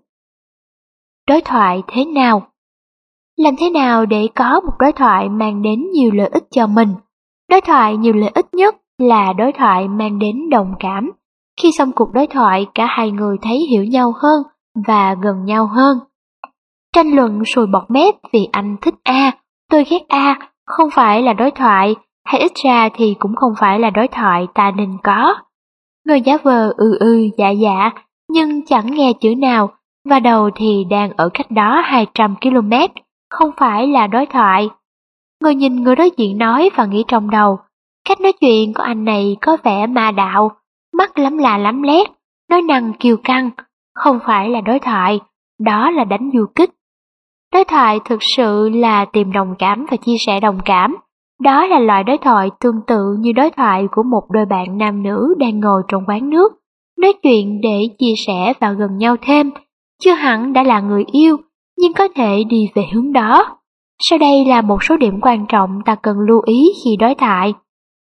Đối thoại thế nào? Làm thế nào để có một đối thoại mang đến nhiều lợi ích cho mình? Đối thoại nhiều lợi ích nhất là đối thoại mang đến đồng cảm. Khi xong cuộc đối thoại, cả hai người thấy hiểu nhau hơn và gần nhau hơn. Tranh luận sùi bọt mép vì anh thích A, tôi ghét A không phải là đối thoại, hay ít ra thì cũng không phải là đối thoại ta nên có. Người giả vờ dạ, nhưng chẳng nghe chữ nào, và đầu thì đang ở cách đó 200 km, không phải là đối thoại. Người nhìn người đối diện nói và nghĩ trong đầu, Cách nói chuyện của anh này có vẻ ma đạo, mắt lắm là lắm lét, nói năng kiêu căng, không phải là đối thoại, đó là đánh du kích. Đối thoại thực sự là tìm đồng cảm và chia sẻ đồng cảm. Đó là loại đối thoại tương tự như đối thoại của một đôi bạn nam nữ đang ngồi trong quán nước, nói chuyện để chia sẻ và gần nhau thêm, chưa hẳn đã là người yêu, nhưng có thể đi về hướng đó. Sau đây là một số điểm quan trọng ta cần lưu ý khi đối thoại.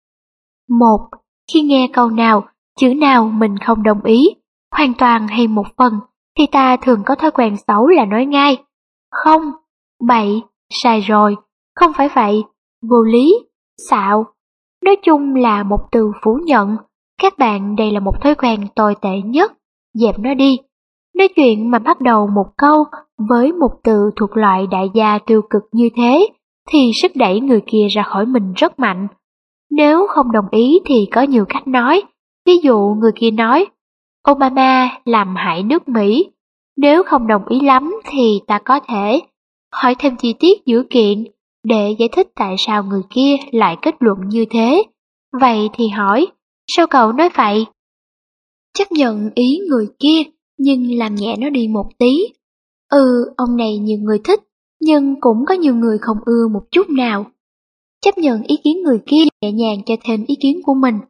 1. Khi nghe câu nào, chữ nào mình không đồng ý, hoàn toàn hay một phần, thì ta thường có thói quen xấu là nói ngay: không, bậy, sai rồi, không phải vậy, vô lý, xạo. Nói chung là một từ phủ nhận. Các bạn, đây là một thói quen tồi tệ nhất, dẹp nó đi. Nói chuyện mà bắt đầu một câu với một từ thuộc loại đại gia tiêu cực như thế, thì sức đẩy người kia ra khỏi mình rất mạnh. Nếu không đồng ý thì có nhiều cách nói. Ví dụ người kia nói, Obama làm hại nước Mỹ. Nếu không đồng ý lắm thì ta có thể hỏi thêm chi tiết dữ kiện để giải thích tại sao người kia lại kết luận như thế. Vậy thì hỏi, sao cậu nói vậy? Chấp nhận ý người kia nhưng làm nhẹ nó đi một tí. Ông này nhiều người thích, nhưng cũng có nhiều người không ưa một chút nào. Chấp nhận ý kiến người kia nhẹ nhàng cho thêm ý kiến của mình.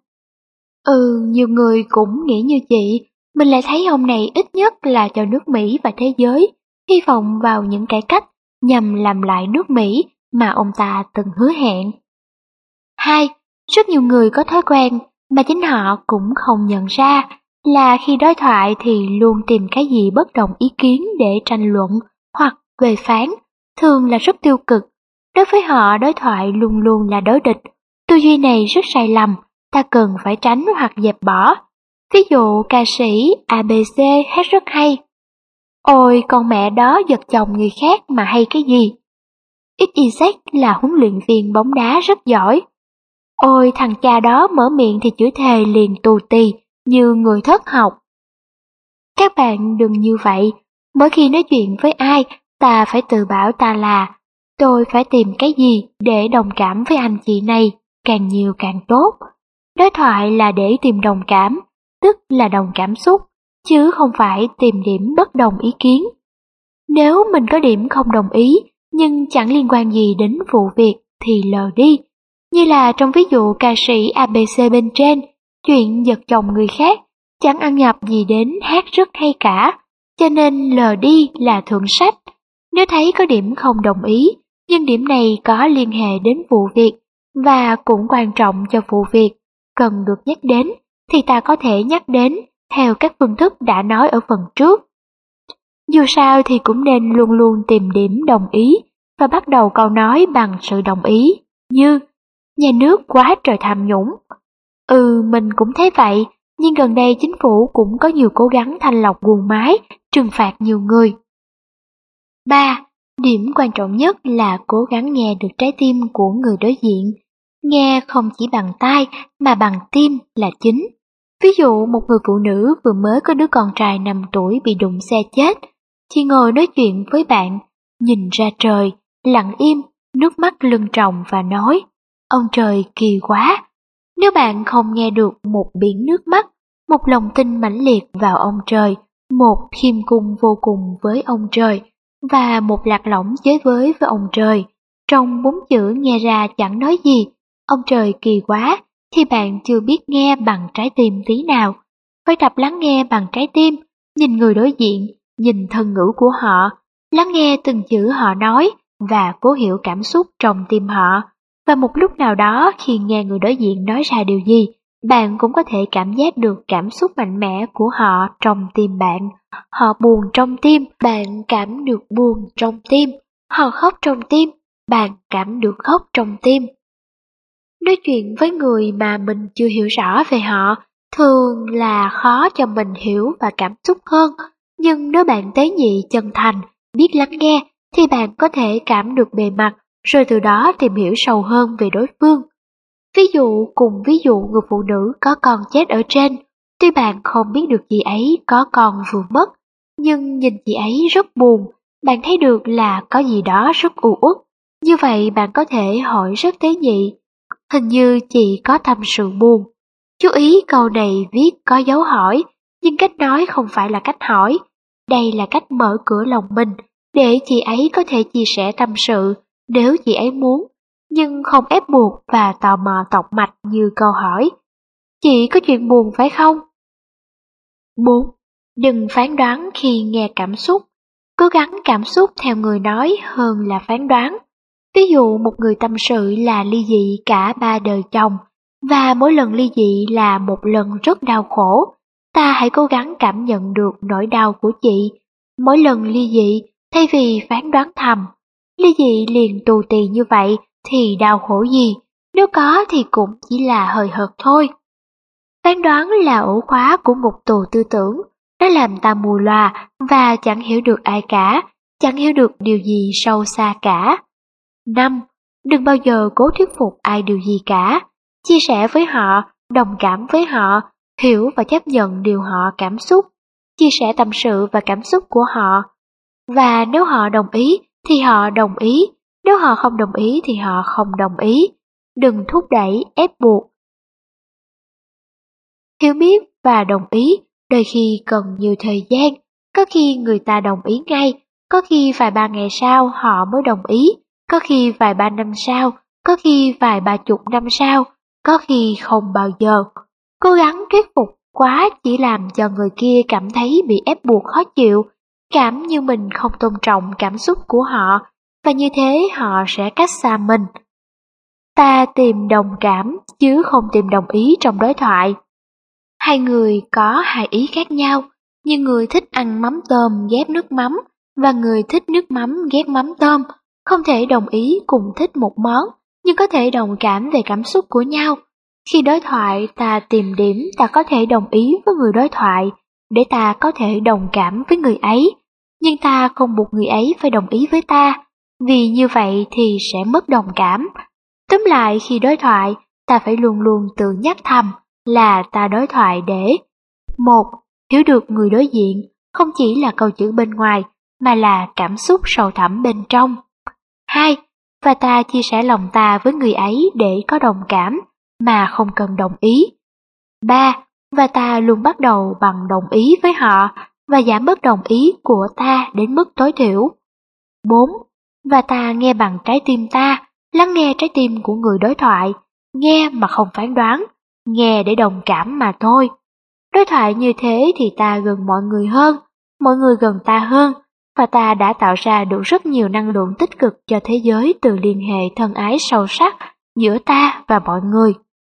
Nhiều người cũng nghĩ như chị, mình lại thấy ông này ít nhất là cho nước Mỹ và thế giới, hy vọng vào những cải cách nhằm làm lại nước Mỹ mà ông ta từng hứa hẹn. 2. Rất nhiều người có thói quen mà chính họ cũng không nhận ra là khi đối thoại thì luôn tìm cái gì bất đồng ý kiến để tranh luận hoặc về phán, thường là rất tiêu cực. Đối với họ, đối thoại luôn luôn là đối địch. Tư duy này rất sai lầm, ta cần phải tránh hoặc dẹp bỏ. Ví dụ ca sĩ ABC hát rất hay. Ôi con mẹ đó giật chồng người khác mà hay cái gì. XYZ là huấn luyện viên bóng đá rất giỏi. Ôi thằng cha đó mở miệng thì chửi thề liền tù tì như người thất học. Các bạn đừng như vậy, mỗi khi nói chuyện với ai, ta phải tự bảo ta là tôi phải tìm cái gì để đồng cảm với anh chị này, càng nhiều càng tốt. Đối thoại là để tìm đồng cảm, tức là đồng cảm xúc, chứ không phải tìm điểm bất đồng ý kiến. Nếu mình có điểm không đồng ý, nhưng chẳng liên quan gì đến vụ việc thì lờ đi. Như là trong ví dụ ca sĩ ABC bên trên, chuyện giật chồng người khác, chẳng ăn nhập gì đến hát rất hay cả, cho nên lờ đi là thượng sách. Nếu thấy có điểm không đồng ý, nhưng điểm này có liên hệ đến vụ việc và cũng quan trọng cho vụ việc cần được nhắc đến, thì ta có thể nhắc đến theo các phương thức đã nói ở phần trước. Dù sao thì cũng nên luôn luôn tìm điểm đồng ý và bắt đầu câu nói bằng sự đồng ý, như nhà nước quá trời tham nhũng. Mình cũng thấy vậy, nhưng gần đây chính phủ cũng có nhiều cố gắng thanh lọc guồng máy, trừng phạt nhiều người. 3. Điểm quan trọng nhất là cố gắng nghe được trái tim của người đối diện. Nghe không chỉ bằng tai mà bằng tim là chính. Ví dụ một người phụ nữ vừa mới có đứa con trai 5 tuổi bị đụng xe chết, chị ngồi nói chuyện với bạn, nhìn ra trời, lặng im, nước mắt lưng tròng và nói, ông trời kỳ quá. Nếu bạn không nghe được một biển nước mắt, một lòng tin mãnh liệt vào ông trời, một khiêm cung vô cùng với ông trời, và một lạc lõng chế với ông trời, trong 4 chữ nghe ra chẳng nói gì, ông trời kỳ quá, thì bạn chưa biết nghe bằng trái tim tí nào. Phải tập lắng nghe bằng trái tim, nhìn người đối diện, nhìn thân ngữ của họ, lắng nghe từng chữ họ nói và cố hiểu cảm xúc trong tim họ. Và một lúc nào đó khi nghe người đối diện nói ra điều gì, bạn cũng có thể cảm giác được cảm xúc mạnh mẽ của họ trong tim bạn. Họ buồn trong tim, bạn cảm được buồn trong tim. Họ khóc trong tim, bạn cảm được khóc trong tim. Nói chuyện với người mà mình chưa hiểu rõ về họ thường là khó cho mình hiểu và cảm xúc hơn, nhưng nếu bạn tế nhị chân thành, biết lắng nghe, thì bạn có thể cảm được bề mặt, rồi từ đó tìm hiểu sâu hơn về đối phương. Ví dụ người phụ nữ có con chết ở trên, tuy bạn không biết được chị ấy có con vừa mất, nhưng nhìn chị ấy rất buồn, bạn thấy được là có gì đó rất u uất. Như vậy bạn có thể hỏi rất tế nhị, Hình như chị có tâm sự buồn. Chú ý câu này viết có dấu hỏi, nhưng cách nói không phải là cách hỏi. Đây là cách mở cửa lòng mình, để chị ấy có thể chia sẻ tâm sự nếu chị ấy muốn, nhưng không ép buộc và tò mò tọc mạch như câu hỏi. Chị có chuyện buồn phải không? 4. Đừng phán đoán khi nghe cảm xúc. Cố gắng cảm xúc theo người nói hơn là phán đoán. Ví dụ một người tâm sự là ly dị cả 3 đời chồng, và mỗi lần ly dị là một lần rất đau khổ. Ta hãy cố gắng cảm nhận được nỗi đau của chị. Mỗi lần ly dị, thay vì phán đoán thầm, ly dị liền tù tì như vậy thì đau khổ gì, nếu có thì cũng chỉ là hời hợt thôi. Phán đoán là ổ khóa của ngục tù tư tưởng, nó làm ta mù lòa và chẳng hiểu được ai cả, chẳng hiểu được điều gì sâu xa cả. 5. Đừng bao giờ cố thuyết phục ai điều gì cả. Chia sẻ với họ, đồng cảm với họ, hiểu và chấp nhận điều họ cảm xúc, chia sẻ tâm sự và cảm xúc của họ. Và nếu họ đồng ý thì họ đồng ý, nếu họ không đồng ý thì họ không đồng ý. Đừng thúc đẩy, ép buộc. Hiểu biết và đồng ý đôi khi cần nhiều thời gian, có khi người ta đồng ý ngay, có khi vài ba ngày sau họ mới đồng ý, có khi vài ba năm sau, có khi vài ba chục năm sau, có khi không bao giờ. Cố gắng thuyết phục quá chỉ làm cho người kia cảm thấy bị ép buộc khó chịu, cảm như mình không tôn trọng cảm xúc của họ, và như thế họ sẽ cách xa mình. Ta tìm đồng cảm chứ không tìm đồng ý trong đối thoại. Hai người có hai ý khác nhau, như người thích ăn mắm tôm ghét nước mắm và người thích nước mắm ghét mắm tôm, không thể đồng ý cùng thích một món, nhưng có thể đồng cảm về cảm xúc của nhau. Khi đối thoại, ta tìm điểm ta có thể đồng ý với người đối thoại, để ta có thể đồng cảm với người ấy, nhưng ta không buộc người ấy phải đồng ý với ta, vì như vậy thì sẽ mất đồng cảm. Tóm lại, khi đối thoại, ta phải luôn luôn tự nhắc thầm là ta đối thoại để: 1. Hiểu được người đối diện, không chỉ là câu chữ bên ngoài, mà là cảm xúc sâu thẳm bên trong. 2. Và ta chia sẻ lòng ta với người ấy để có đồng cảm, mà không cần đồng ý. 3. Và ta luôn bắt đầu bằng đồng ý với họ, và giảm bớt đồng ý của ta đến mức tối thiểu. 4. Và ta nghe bằng trái tim ta, lắng nghe trái tim của người đối thoại, nghe mà không phán đoán, nghe để đồng cảm mà thôi. Đối thoại như thế thì ta gần mọi người hơn, mọi người gần ta hơn, và ta đã tạo ra được rất nhiều năng lượng tích cực cho thế giới từ liên hệ thân ái sâu sắc giữa ta và mọi người.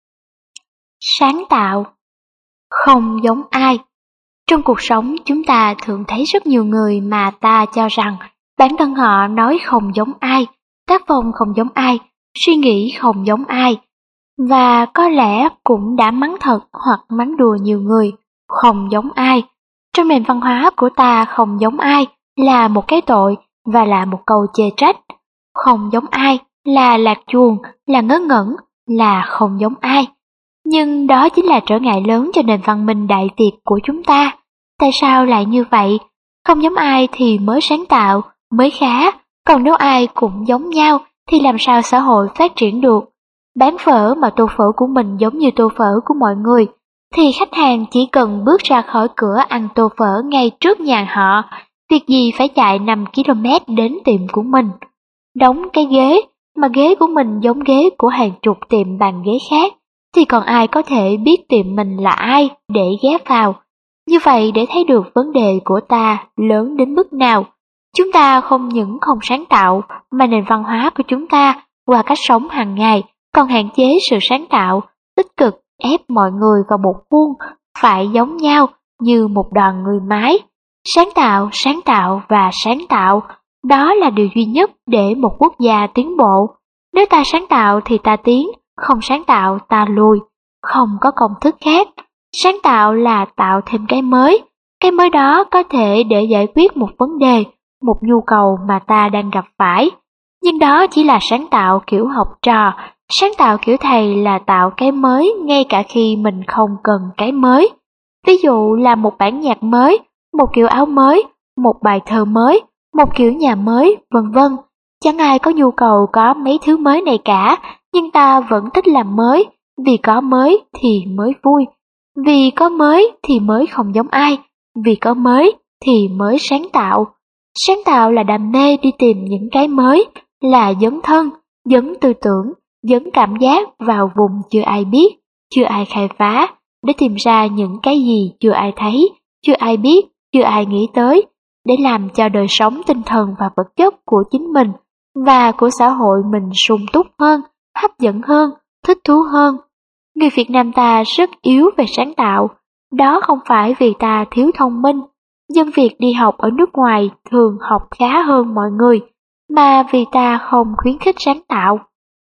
Sáng tạo. Không giống ai. Trong cuộc sống chúng ta thường thấy rất nhiều người mà ta cho rằng bản thân họ nói không giống ai, tác phong không giống ai, suy nghĩ không giống ai, và có lẽ cũng đã mắng thật hoặc mắng đùa nhiều người, không giống ai. Trong nền văn hóa của ta, không giống ai là một cái tội và là một câu chê trách. Không giống ai là lạc chuồng, là ngớ ngẩn, là không giống ai. Nhưng đó chính là trở ngại lớn cho nền văn minh đại Việt của chúng ta. Tại sao lại như vậy? Không giống ai thì mới sáng tạo, mới khá, còn nếu ai cũng giống nhau thì làm sao xã hội phát triển được? Bán phở mà tô phở của mình giống như tô phở của mọi người, thì khách hàng chỉ cần bước ra khỏi cửa ăn tô phở ngay trước nhà họ, việc gì phải chạy 5 km đến tiệm của mình. Đóng cái ghế, mà ghế của mình giống ghế của hàng chục tiệm bàn ghế khác, thì còn ai có thể biết tiệm mình là ai để ghé vào. Như vậy để thấy được vấn đề của ta lớn đến mức nào. Chúng ta không những không sáng tạo, mà nền văn hóa của chúng ta qua cách sống hàng ngày còn hạn chế sự sáng tạo, tích cực ép mọi người vào một khuôn phải giống nhau như một đoàn người máy. Sáng tạo và sáng tạo, đó là điều duy nhất để một quốc gia tiến bộ. Nếu ta sáng tạo thì ta tiến, không sáng tạo ta lùi, không có công thức khác. Sáng tạo là tạo thêm cái mới đó có thể để giải quyết một vấn đề, một nhu cầu mà ta đang gặp phải. Nhưng đó chỉ là sáng tạo kiểu học trò, sáng tạo kiểu thầy là tạo cái mới ngay cả khi mình không cần cái mới. Ví dụ là một bản nhạc mới, một kiểu áo mới, một bài thơ mới, một kiểu nhà mới, vân vân. Chẳng ai có nhu cầu có mấy thứ mới này cả, nhưng ta vẫn thích làm mới, vì có mới thì mới vui, vì có mới thì mới không giống ai, vì có mới thì mới sáng tạo. Sáng tạo là đam mê đi tìm những cái mới, là dấn thân, dấn tư tưởng, dấn cảm giác vào vùng chưa ai biết, chưa ai khai phá, để tìm ra những cái gì chưa ai thấy, chưa ai biết, chưa ai nghĩ tới, để làm cho đời sống tinh thần và vật chất của chính mình và của xã hội mình sung túc hơn, hấp dẫn hơn, thích thú hơn. Người Việt Nam ta rất yếu về sáng tạo, đó không phải vì ta thiếu thông minh, dân Việt đi học ở nước ngoài thường học khá hơn mọi người, mà vì ta không khuyến khích sáng tạo.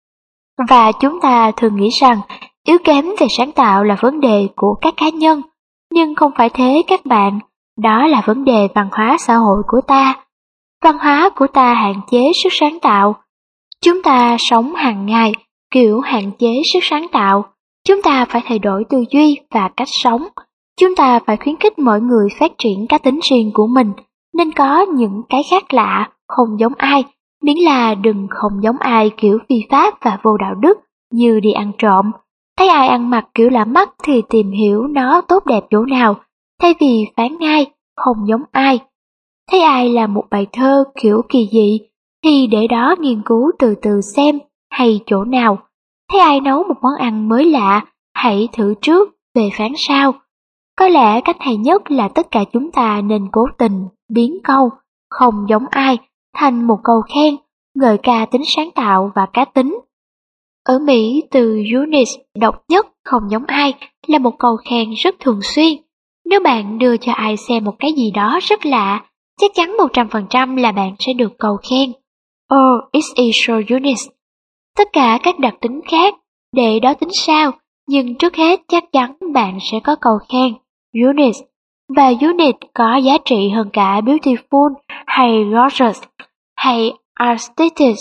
Và chúng ta thường nghĩ rằng yếu kém về sáng tạo là vấn đề của các cá nhân, nhưng không phải thế các bạn, đó là vấn đề văn hóa xã hội của ta. Văn hóa của ta hạn chế sức sáng tạo. Chúng ta sống hàng ngày kiểu hạn chế sức sáng tạo. Chúng ta phải thay đổi tư duy và cách sống. Chúng ta phải khuyến khích mọi người phát triển cá tính riêng của mình, nên có những cái khác lạ, không giống ai, miễn là đừng không giống ai kiểu phi pháp và vô đạo đức như đi ăn trộm. Thấy ai ăn mặc kiểu lạ mắt thì tìm hiểu nó tốt đẹp chỗ nào, thay vì phán ngay, không giống ai. Thấy ai làm một bài thơ kiểu kỳ dị thì để đó nghiên cứu từ từ xem hay chỗ nào. Thấy ai nấu một món ăn mới lạ, hãy thử trước về phán sau. Có lẽ cách hay nhất là tất cả chúng ta nên cố tình biến câu không giống ai thành một câu khen, ngợi ca tính sáng tạo và cá tính. Ở Mỹ, từ unique, độc nhất, không giống ai là một câu khen rất thường xuyên. Nếu bạn đưa cho ai xem một cái gì đó rất lạ, chắc chắn 100% là bạn sẽ được câu khen. Oh, it's so unique. Tất cả các đặc tính khác, để đó tính sao, nhưng trước hết chắc chắn bạn sẽ có câu khen, unique. Và unique có giá trị hơn cả beautiful hay gorgeous hay aesthetic.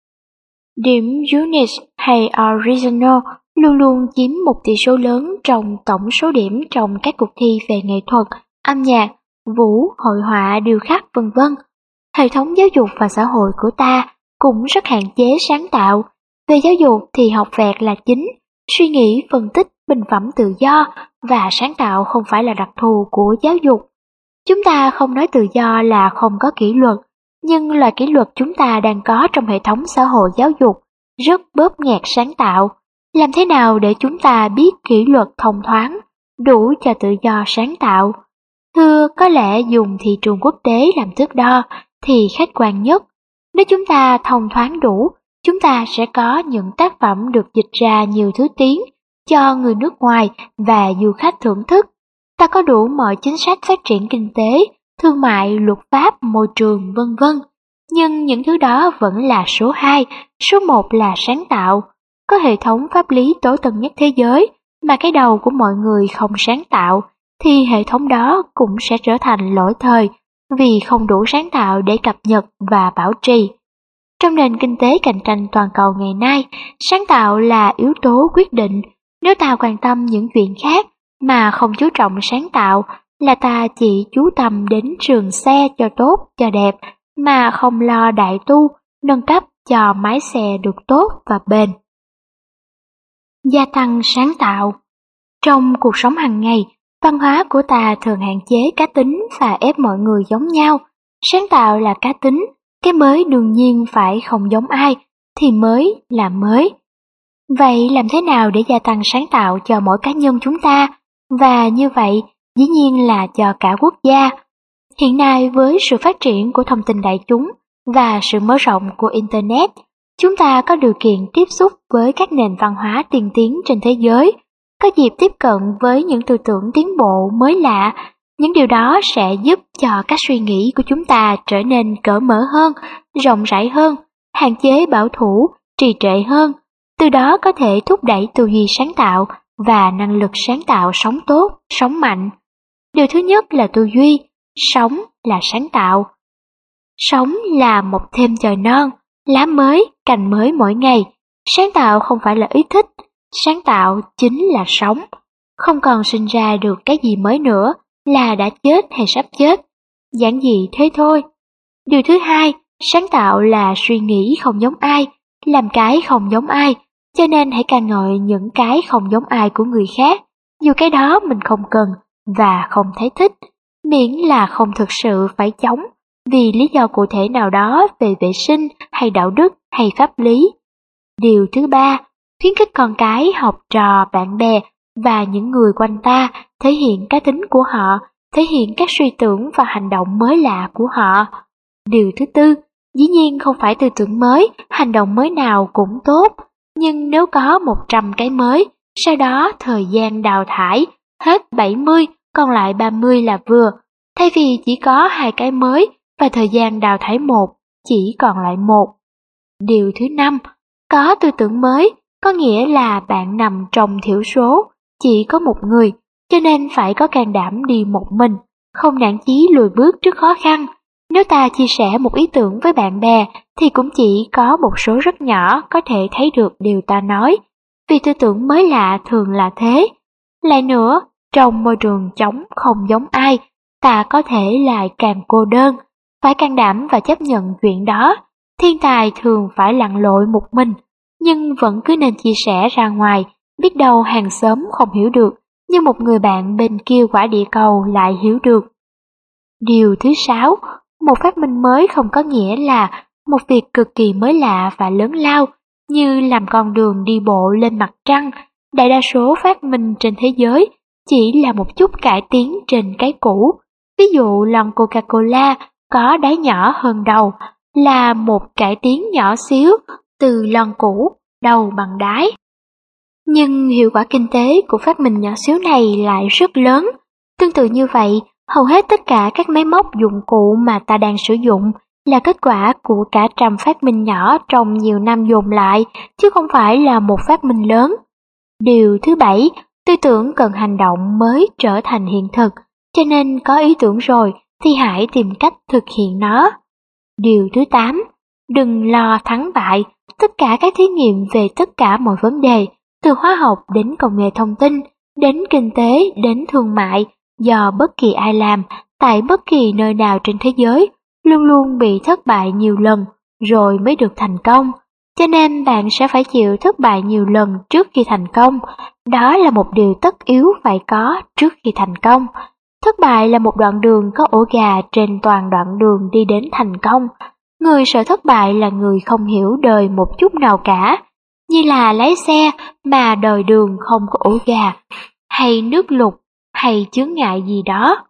Điểm unique hay original luôn luôn chiếm một tỷ số lớn trong tổng số điểm trong các cuộc thi về nghệ thuật, âm nhạc, vũ, hội họa, điêu khắc vân vân. Hệ thống giáo dục và xã hội của ta cũng rất hạn chế sáng tạo. Về giáo dục thì học vẹt là chính, suy nghĩ, phân tích, bình phẩm tự do và sáng tạo không phải là đặc thù của giáo dục. Chúng ta không nói tự do là không có kỷ luật, nhưng loại kỷ luật chúng ta đang có trong hệ thống xã hội giáo dục rất bóp nghẹt sáng tạo. Làm thế nào để chúng ta biết kỷ luật thông thoáng, đủ cho tự do sáng tạo? Thưa, có lẽ dùng thị trường quốc tế làm thước đo thì khách quan nhất. Nếu chúng ta thông thoáng đủ, chúng ta sẽ có những tác phẩm được dịch ra nhiều thứ tiếng cho người nước ngoài và du khách thưởng thức. Ta có đủ mọi chính sách phát triển kinh tế, thương mại, luật pháp, môi trường, vân vân. Nhưng những thứ đó vẫn là số 2, số 1 là sáng tạo. Có hệ thống pháp lý tối tân nhất thế giới mà cái đầu của mọi người không sáng tạo, thì hệ thống đó cũng sẽ trở thành lỗi thời vì không đủ sáng tạo để cập nhật và bảo trì. Trong nền kinh tế cạnh tranh toàn cầu ngày nay, sáng tạo là yếu tố quyết định. Nếu ta quan tâm những chuyện khác mà không chú trọng sáng tạo, là ta chỉ chú tâm đến sườn xe cho tốt, cho đẹp, mà không lo đại tu, nâng cấp cho máy xe được tốt và bền. Gia tăng sáng tạo. Trong cuộc sống hàng ngày, văn hóa của ta thường hạn chế cá tính và ép mọi người giống nhau. Sáng tạo là cá tính, cái mới đương nhiên phải không giống ai, thì mới là mới. Vậy làm thế nào để gia tăng sáng tạo cho mỗi cá nhân chúng ta? Và như vậy, dĩ nhiên là cho cả quốc gia. Hiện nay với sự phát triển của thông tin đại chúng và sự mở rộng của Internet, chúng ta có điều kiện tiếp xúc với các nền văn hóa tiên tiến trên thế giới, có dịp tiếp cận với những tư tưởng tiến bộ mới lạ. Những điều đó sẽ giúp cho các suy nghĩ của chúng ta trở nên cởi mở hơn, rộng rãi hơn, hạn chế bảo thủ, trì trệ hơn. Từ đó có thể thúc đẩy tư duy sáng tạo và năng lực sáng tạo sống tốt, sống mạnh. Điều thứ nhất là tư duy, sống là sáng tạo. Sống là một thêm trời non, lá mới, cành mới mỗi ngày. Sáng tạo không phải là ý thích, sáng tạo chính là sống. Không còn sinh ra được cái gì mới nữa là đã chết hay sắp chết. Giản dị thế thôi. Điều thứ hai, sáng tạo là suy nghĩ không giống ai, làm cái không giống ai, cho nên hãy ca ngợi những cái không giống ai của người khác, dù cái đó mình không cần và không thấy thích, miễn là không thực sự phải chống vì lý do cụ thể nào đó về vệ sinh hay đạo đức hay pháp lý. Điều thứ ba, khuyến khích con cái, học trò, bạn bè và những người quanh ta thể hiện cá tính của họ, thể hiện các suy tưởng và hành động mới lạ của họ. Điều thứ tư, dĩ nhiên không phải tư tưởng mới, hành động mới nào cũng tốt, nhưng nếu có 100 cái mới, sau đó thời gian đào thải, hết 70, còn lại 30 là vừa, thay vì chỉ có 2 cái mới và thời gian đào thải một, chỉ còn lại một. Điều thứ năm, có tư tưởng mới, có nghĩa là bạn nằm trong thiểu số, chỉ có một người, cho nên phải có can đảm đi một mình, không nản chí lùi bước trước khó khăn. Nếu ta chia sẻ một ý tưởng với bạn bè thì cũng chỉ có một số rất nhỏ có thể thấy được điều ta nói, vì tư tưởng mới lạ thường là thế. Lại nữa, trong môi trường trống không giống ai, ta có thể lại càng cô đơn, phải can đảm và chấp nhận chuyện đó. Thiên tài thường phải lặn lội một mình, nhưng vẫn cứ nên chia sẻ ra ngoài, biết đâu hàng xóm không hiểu được, nhưng một người bạn bên kia quả địa cầu lại hiểu được. Điều thứ sáu, một phát minh mới không có nghĩa là một việc cực kỳ mới lạ và lớn lao, như làm con đường đi bộ lên mặt trăng. Đại đa số phát minh trên thế giới chỉ là một chút cải tiến trên cái cũ. Ví dụ lon Coca-Cola có đáy nhỏ hơn đầu là một cải tiến nhỏ xíu từ lon cũ, đầu bằng đáy. Nhưng hiệu quả kinh tế của phát minh nhỏ xíu này lại rất lớn. Tương tự như vậy, hầu hết tất cả các máy móc dụng cụ mà ta đang sử dụng là kết quả của cả trăm phát minh nhỏ trong nhiều năm dồn lại, chứ không phải là một phát minh lớn. Điều thứ bảy, tư tưởng cần hành động mới trở thành hiện thực, cho nên có ý tưởng rồi thì hãy tìm cách thực hiện nó. Điều thứ 8, đừng lo thắng bại, tất cả các thí nghiệm về tất cả mọi vấn đề, từ hóa học đến công nghệ thông tin, đến kinh tế, đến thương mại, do bất kỳ ai làm, tại bất kỳ nơi nào trên thế giới, luôn luôn bị thất bại nhiều lần, rồi mới được thành công. Cho nên bạn sẽ phải chịu thất bại nhiều lần trước khi thành công. Đó là một điều tất yếu phải có trước khi thành công. Thất bại là một đoạn đường có ổ gà trên toàn đoạn đường đi đến thành công. Người sợ thất bại là người không hiểu đời một chút nào cả, như là lái xe mà đời đường không có ổ gà, hay nước lụt, hay chướng ngại gì đó.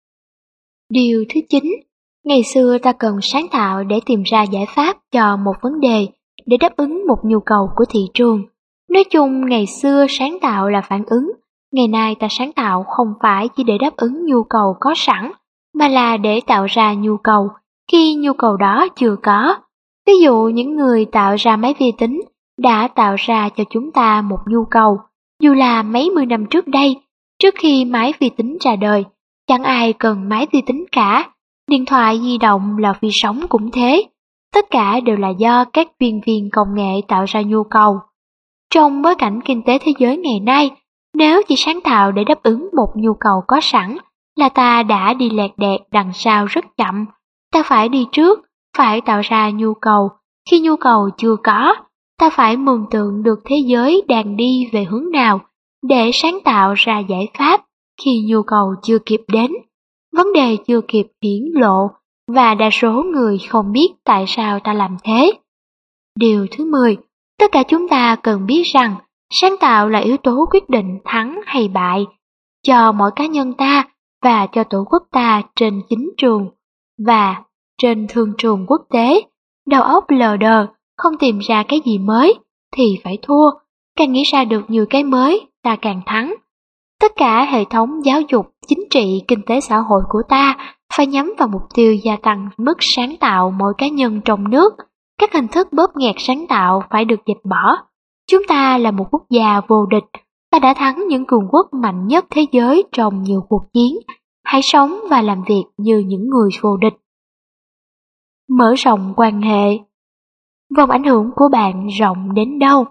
Điều thứ 9, ngày xưa ta cần sáng tạo để tìm ra giải pháp cho một vấn đề, để đáp ứng một nhu cầu của thị trường. Nói chung ngày xưa sáng tạo là phản ứng, ngày nay ta sáng tạo không phải chỉ để đáp ứng nhu cầu có sẵn, mà là để tạo ra nhu cầu khi nhu cầu đó chưa có. Ví dụ những người tạo ra máy vi tính đã tạo ra cho chúng ta một nhu cầu, dù là mấy mươi năm trước đây, trước khi máy vi tính ra đời, chẳng ai cần máy vi tính cả, điện thoại di động là vi sóng cũng thế. Tất cả đều là do các chuyên viên công nghệ tạo ra nhu cầu. Trong bối cảnh kinh tế thế giới ngày nay, nếu chỉ sáng tạo để đáp ứng một nhu cầu có sẵn, là ta đã đi lẹt đẹt đằng sau rất chậm. Ta phải đi trước, phải tạo ra nhu cầu. Khi nhu cầu chưa có, ta phải mường tượng được thế giới đang đi về hướng nào để sáng tạo ra giải pháp khi nhu cầu chưa kịp đến, vấn đề chưa kịp hiển lộ, và đa số người không biết tại sao ta làm thế. Điều thứ 10, tất cả chúng ta cần biết rằng sáng tạo là yếu tố quyết định thắng hay bại cho mỗi cá nhân ta và cho tổ quốc ta trên chính trường và trên thương trường quốc tế. Đầu óc lờ đờ, không tìm ra cái gì mới thì phải thua, càng nghĩ ra được nhiều cái mới ta càng thắng. Tất cả hệ thống giáo dục, chính trị, kinh tế xã hội của ta phải nhắm vào mục tiêu gia tăng mức sáng tạo mỗi cá nhân trong nước. Các hình thức bóp nghẹt sáng tạo phải được dẹp bỏ. Chúng ta là một quốc gia vô địch, ta đã thắng những cường quốc mạnh nhất thế giới trong nhiều cuộc chiến. Hãy sống và làm việc như những người vô địch. Mở rộng quan hệ. Vòng ảnh hưởng của bạn rộng đến đâu?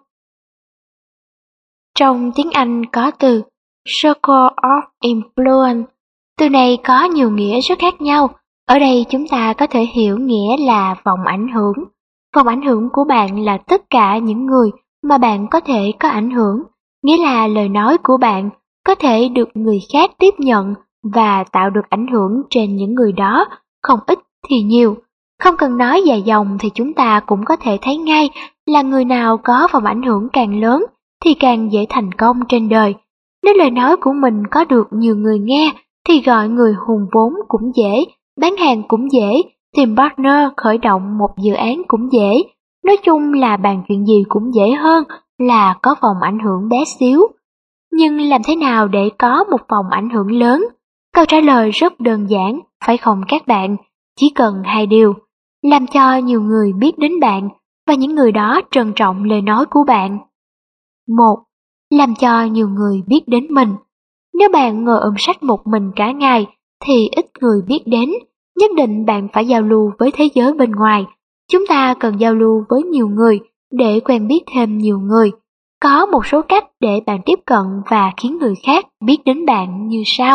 Trong tiếng Anh có từ Circle of Influence. Từ này có nhiều nghĩa rất khác nhau. Ở đây chúng ta có thể hiểu nghĩa là vòng ảnh hưởng. Vòng ảnh hưởng của bạn là tất cả những người mà bạn có thể có ảnh hưởng, nghĩa là lời nói của bạn có thể được người khác tiếp nhận và tạo được ảnh hưởng trên những người đó, không ít thì nhiều. Không cần nói dài dòng thì chúng ta cũng có thể thấy ngay là người nào có vòng ảnh hưởng càng lớn thì càng dễ thành công trên đời. Nếu lời nói của mình có được nhiều người nghe thì gọi người hùn vốn cũng dễ, bán hàng cũng dễ, tìm partner khởi động một dự án cũng dễ. Nói chung là bàn chuyện gì cũng dễ hơn là có vòng ảnh hưởng bé xíu. Nhưng làm thế nào để có một vòng ảnh hưởng lớn? Câu trả lời rất đơn giản, phải không các bạn? Chỉ cần hai điều: làm cho nhiều người biết đến bạn và những người đó trân trọng lời nói của bạn. 1. Làm cho nhiều người biết đến mình. Nếu bạn ngồi ôm sách một mình cả ngày thì ít người biết đến, nhất định bạn phải giao lưu với thế giới bên ngoài. Chúng ta cần giao lưu với nhiều người để quen biết thêm nhiều người. Có một số cách để bạn tiếp cận và khiến người khác biết đến bạn như sau.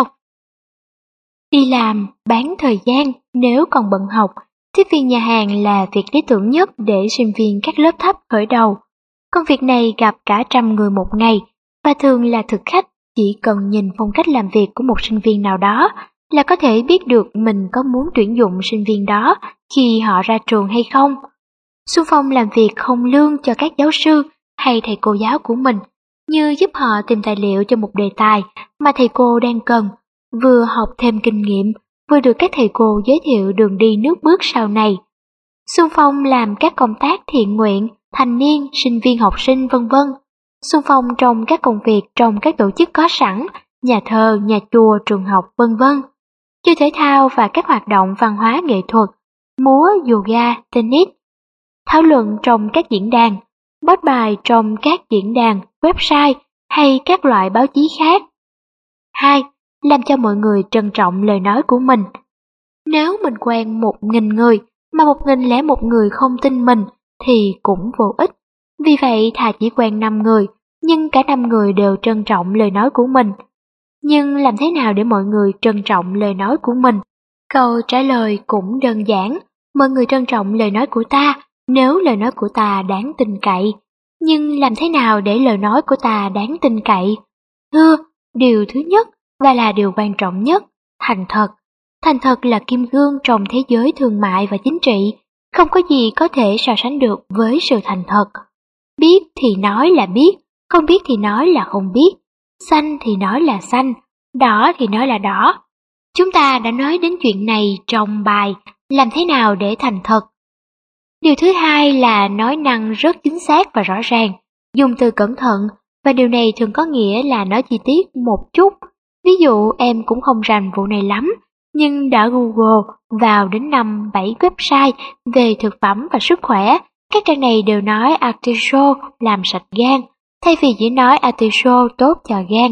Đi làm, bán thời gian nếu còn bận học, tiếp viên nhà hàng là việc lý tưởng nhất để sinh viên các lớp thấp khởi đầu. Công việc này gặp cả trăm người một ngày và thường là thực khách, chỉ cần nhìn phong cách làm việc của một sinh viên nào đó là có thể biết được mình có muốn tuyển dụng sinh viên đó khi họ ra trường hay không. Xung phong làm việc không lương cho các giáo sư hay thầy cô giáo của mình, như giúp họ tìm tài liệu cho một đề tài mà thầy cô đang cần, vừa học thêm kinh nghiệm, vừa được các thầy cô giới thiệu đường đi nước bước sau này. Xung phong làm các công tác thiện nguyện, thanh niên, sinh viên học sinh vân vân. Xung phong trong các công việc trong các tổ chức có sẵn, nhà thờ, nhà chùa, trường học vân vân. Chơi thể thao và các hoạt động văn hóa nghệ thuật, múa, yoga, tennis. Thảo luận trong các diễn đàn, post bài trong các diễn đàn, website hay các loại báo chí khác. 2. Làm cho mọi người trân trọng lời nói của mình. Nếu mình quen 1.000 người mà 1.001 người không tin mình thì cũng vô ích. Vì vậy thà chỉ quen 5 người, nhưng cả 5 người đều trân trọng lời nói của mình. Nhưng làm thế nào để mọi người trân trọng lời nói của mình? Câu trả lời cũng đơn giản, mọi người trân trọng lời nói của ta nếu lời nói của ta đáng tin cậy. Nhưng làm thế nào để lời nói của ta đáng tin cậy? Thưa, điều thứ nhất và là điều quan trọng nhất, thành thật. Thành thật là kim cương trong thế giới thương mại và chính trị, không có gì có thể so sánh được với sự thành thật. Biết thì nói là biết, không biết thì nói là không biết, xanh thì nói là xanh, đỏ thì nói là đỏ. Chúng ta đã nói đến chuyện này trong bài Làm thế nào để thành thật. Điều thứ hai là nói năng rất chính xác và rõ ràng, dùng từ cẩn thận, và điều này thường có nghĩa là nói chi tiết một chút. Ví dụ em cũng không rành vụ này lắm, nhưng đã Google vào đến 5-7 website về thực phẩm và sức khỏe. Các trang này đều nói artichoke làm sạch gan, thay vì chỉ nói artichoke tốt cho gan.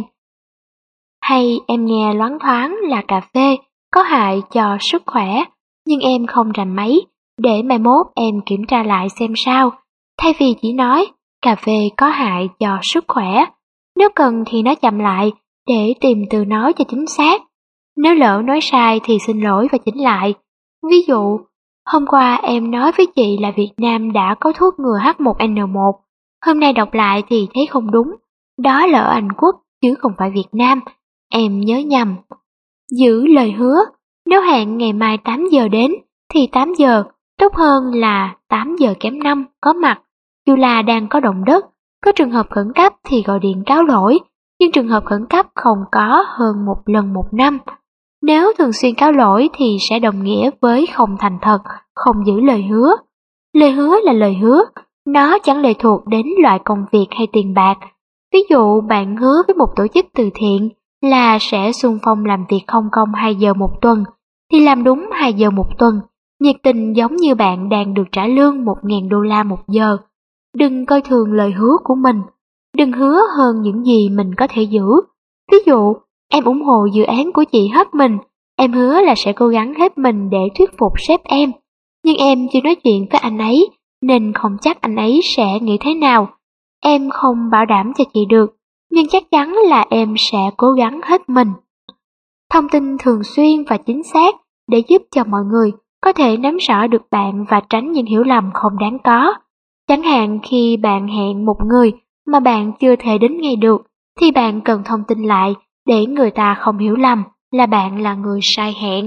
Hay em nghe loáng thoáng là cà phê có hại cho sức khỏe, nhưng em không rành mấy, để mai mốt em kiểm tra lại xem sao, thay vì chỉ nói cà phê có hại cho sức khỏe. Nếu cần thì nói chậm lại để tìm từ nói cho chính xác. Nếu lỡ nói sai thì xin lỗi và chỉnh lại. Ví dụ, hôm qua em nói với chị là Việt Nam đã có thuốc ngừa H1N1, hôm nay đọc lại thì thấy không đúng, đó là ở Anh Quốc chứ không phải Việt Nam, em nhớ nhầm. Giữ lời hứa, nếu hẹn ngày mai 8 giờ đến thì 8 giờ, tốt hơn là 8 giờ kém 5 có mặt. Dù là đang có động đất, có trường hợp khẩn cấp thì gọi điện cáo lỗi, nhưng trường hợp khẩn cấp không có hơn một lần một năm. Nếu thường xuyên cáo lỗi thì sẽ đồng nghĩa với không thành thật, không giữ lời hứa. Lời hứa là lời hứa, nó chẳng lệ thuộc đến loại công việc hay tiền bạc. Ví dụ bạn hứa với một tổ chức từ thiện là sẽ xung phong làm việc không công 2 giờ một tuần, thì làm đúng 2 giờ một tuần, nhiệt tình giống như bạn đang được trả lương 1.000 đô la một giờ. Đừng coi thường lời hứa của mình, đừng hứa hơn những gì mình có thể giữ. Ví dụ, em ủng hộ dự án của chị hết mình, em hứa là sẽ cố gắng hết mình để thuyết phục sếp em. Nhưng em chưa nói chuyện với anh ấy, nên không chắc anh ấy sẽ nghĩ thế nào. Em không bảo đảm cho chị được, nhưng chắc chắn là em sẽ cố gắng hết mình. Thông tin thường xuyên và chính xác để giúp cho mọi người có thể nắm rõ được bạn và tránh những hiểu lầm không đáng có. Chẳng hạn khi bạn hẹn một người mà bạn chưa thể đến ngày được, thì bạn cần thông tin lại để người ta không hiểu lầm là bạn là người sai hẹn.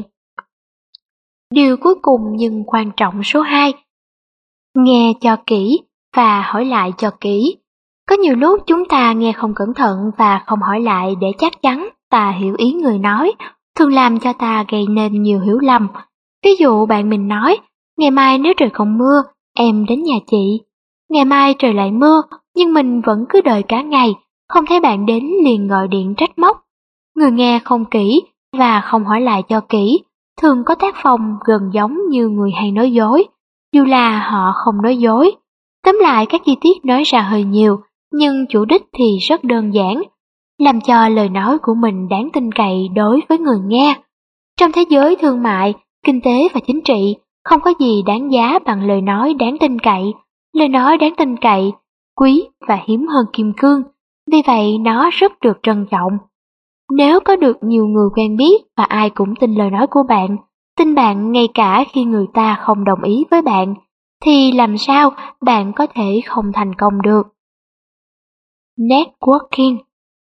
Điều cuối cùng nhưng quan trọng số 2, nghe cho kỹ và hỏi lại cho kỹ. Có nhiều lúc chúng ta nghe không cẩn thận và không hỏi lại để chắc chắn ta hiểu ý người nói, thường làm cho ta gây nên nhiều hiểu lầm. Ví dụ bạn mình nói, ngày mai nếu trời không mưa, em đến nhà chị. Ngày mai trời lại mưa, nhưng mình vẫn cứ đợi cả ngày, không thấy bạn đến liền gọi điện trách móc. Người nghe không kỹ và không hỏi lại cho kỹ, thường có tác phong gần giống như người hay nói dối, dù là họ không nói dối. Tóm lại các chi tiết nói ra hơi nhiều, nhưng chủ đích thì rất đơn giản, làm cho lời nói của mình đáng tin cậy đối với người nghe. Trong thế giới thương mại, kinh tế và chính trị, không có gì đáng giá bằng lời nói đáng tin cậy. Lời nói đáng tin cậy, quý và hiếm hơn kim cương, vì vậy nó rất được trân trọng. Nếu có được nhiều người quen biết và ai cũng tin lời nói của bạn, tin bạn ngay cả khi người ta không đồng ý với bạn, thì làm sao bạn có thể không thành công được? Networking.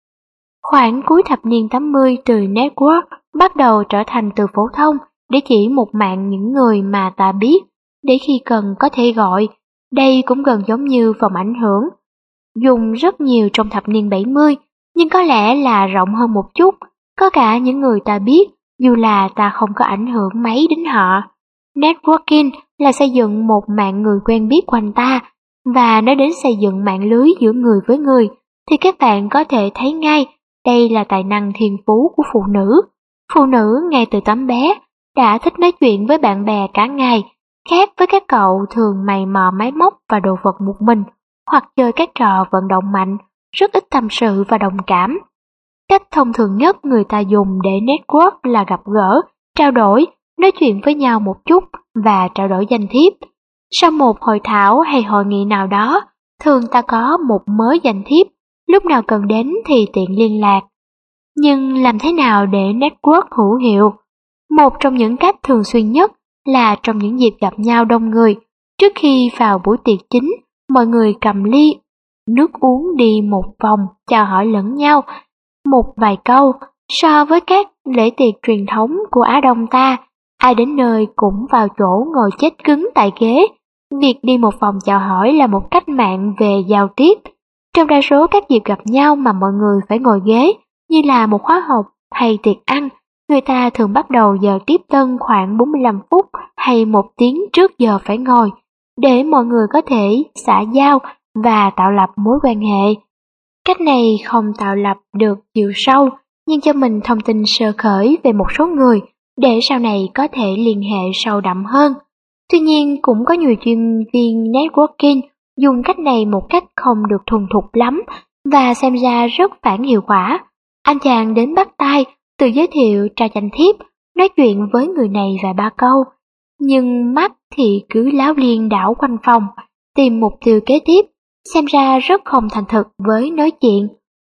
Khoảng cuối thập niên 80, từ network bắt đầu trở thành từ phổ thông để chỉ một mạng những người mà ta biết, để khi cần có thể gọi. Đây cũng gần giống như vòng ảnh hưởng, dùng rất nhiều trong thập niên 70, nhưng có lẽ là rộng hơn một chút, có cả những người ta biết, dù là ta không có ảnh hưởng mấy đến họ. Networking là xây dựng một mạng người quen biết quanh ta, và nói đến xây dựng mạng lưới giữa người với người, thì các bạn có thể thấy ngay đây là tài năng thiên phú của phụ nữ. Phụ nữ ngay từ tấm bé đã thích nói chuyện với bạn bè cả ngày, khác với các cậu thường mày mò máy móc và đồ vật một mình, hoặc chơi các trò vận động mạnh, rất ít tâm sự và đồng cảm. Cách thông thường nhất người ta dùng để network là gặp gỡ, trao đổi, nói chuyện với nhau một chút và trao đổi danh thiếp. Sau một hội thảo hay hội nghị nào đó, thường ta có một mớ danh thiếp, lúc nào cần đến thì tiện liên lạc. Nhưng làm thế nào để network hữu hiệu? Một trong những cách thường xuyên nhất là trong những dịp gặp nhau đông người. Trước khi vào buổi tiệc chính, mọi người cầm ly nước uống đi một vòng, chào hỏi lẫn nhau một vài câu. So với các lễ tiệc truyền thống của Á Đông ta, ai đến nơi cũng vào chỗ ngồi chết cứng tại ghế. Việc đi một vòng chào hỏi là một cách mạng về giao tiếp. Trong đa số các dịp gặp nhau mà mọi người phải ngồi ghế, như là một khóa học hay tiệc ăn, người ta thường bắt đầu giờ tiếp tân khoảng 45 phút hay 1 tiếng trước giờ phải ngồi, để mọi người có thể xã giao và tạo lập mối quan hệ. Cách này không tạo lập được chiều sâu, nhưng cho mình thông tin sơ khởi về một số người, để sau này có thể liên hệ sâu đậm hơn. Tuy nhiên cũng có nhiều chuyên viên networking dùng cách này một cách không được thuần thục lắm, và xem ra rất phản hiệu quả. Anh chàng đến bắt tay, tự giới thiệu, trao danh thiếp, nói chuyện với người này vài ba câu, nhưng mắt thì cứ láo liên đảo quanh phòng, tìm mục tiêu kế tiếp, xem ra rất không thành thực với nói chuyện.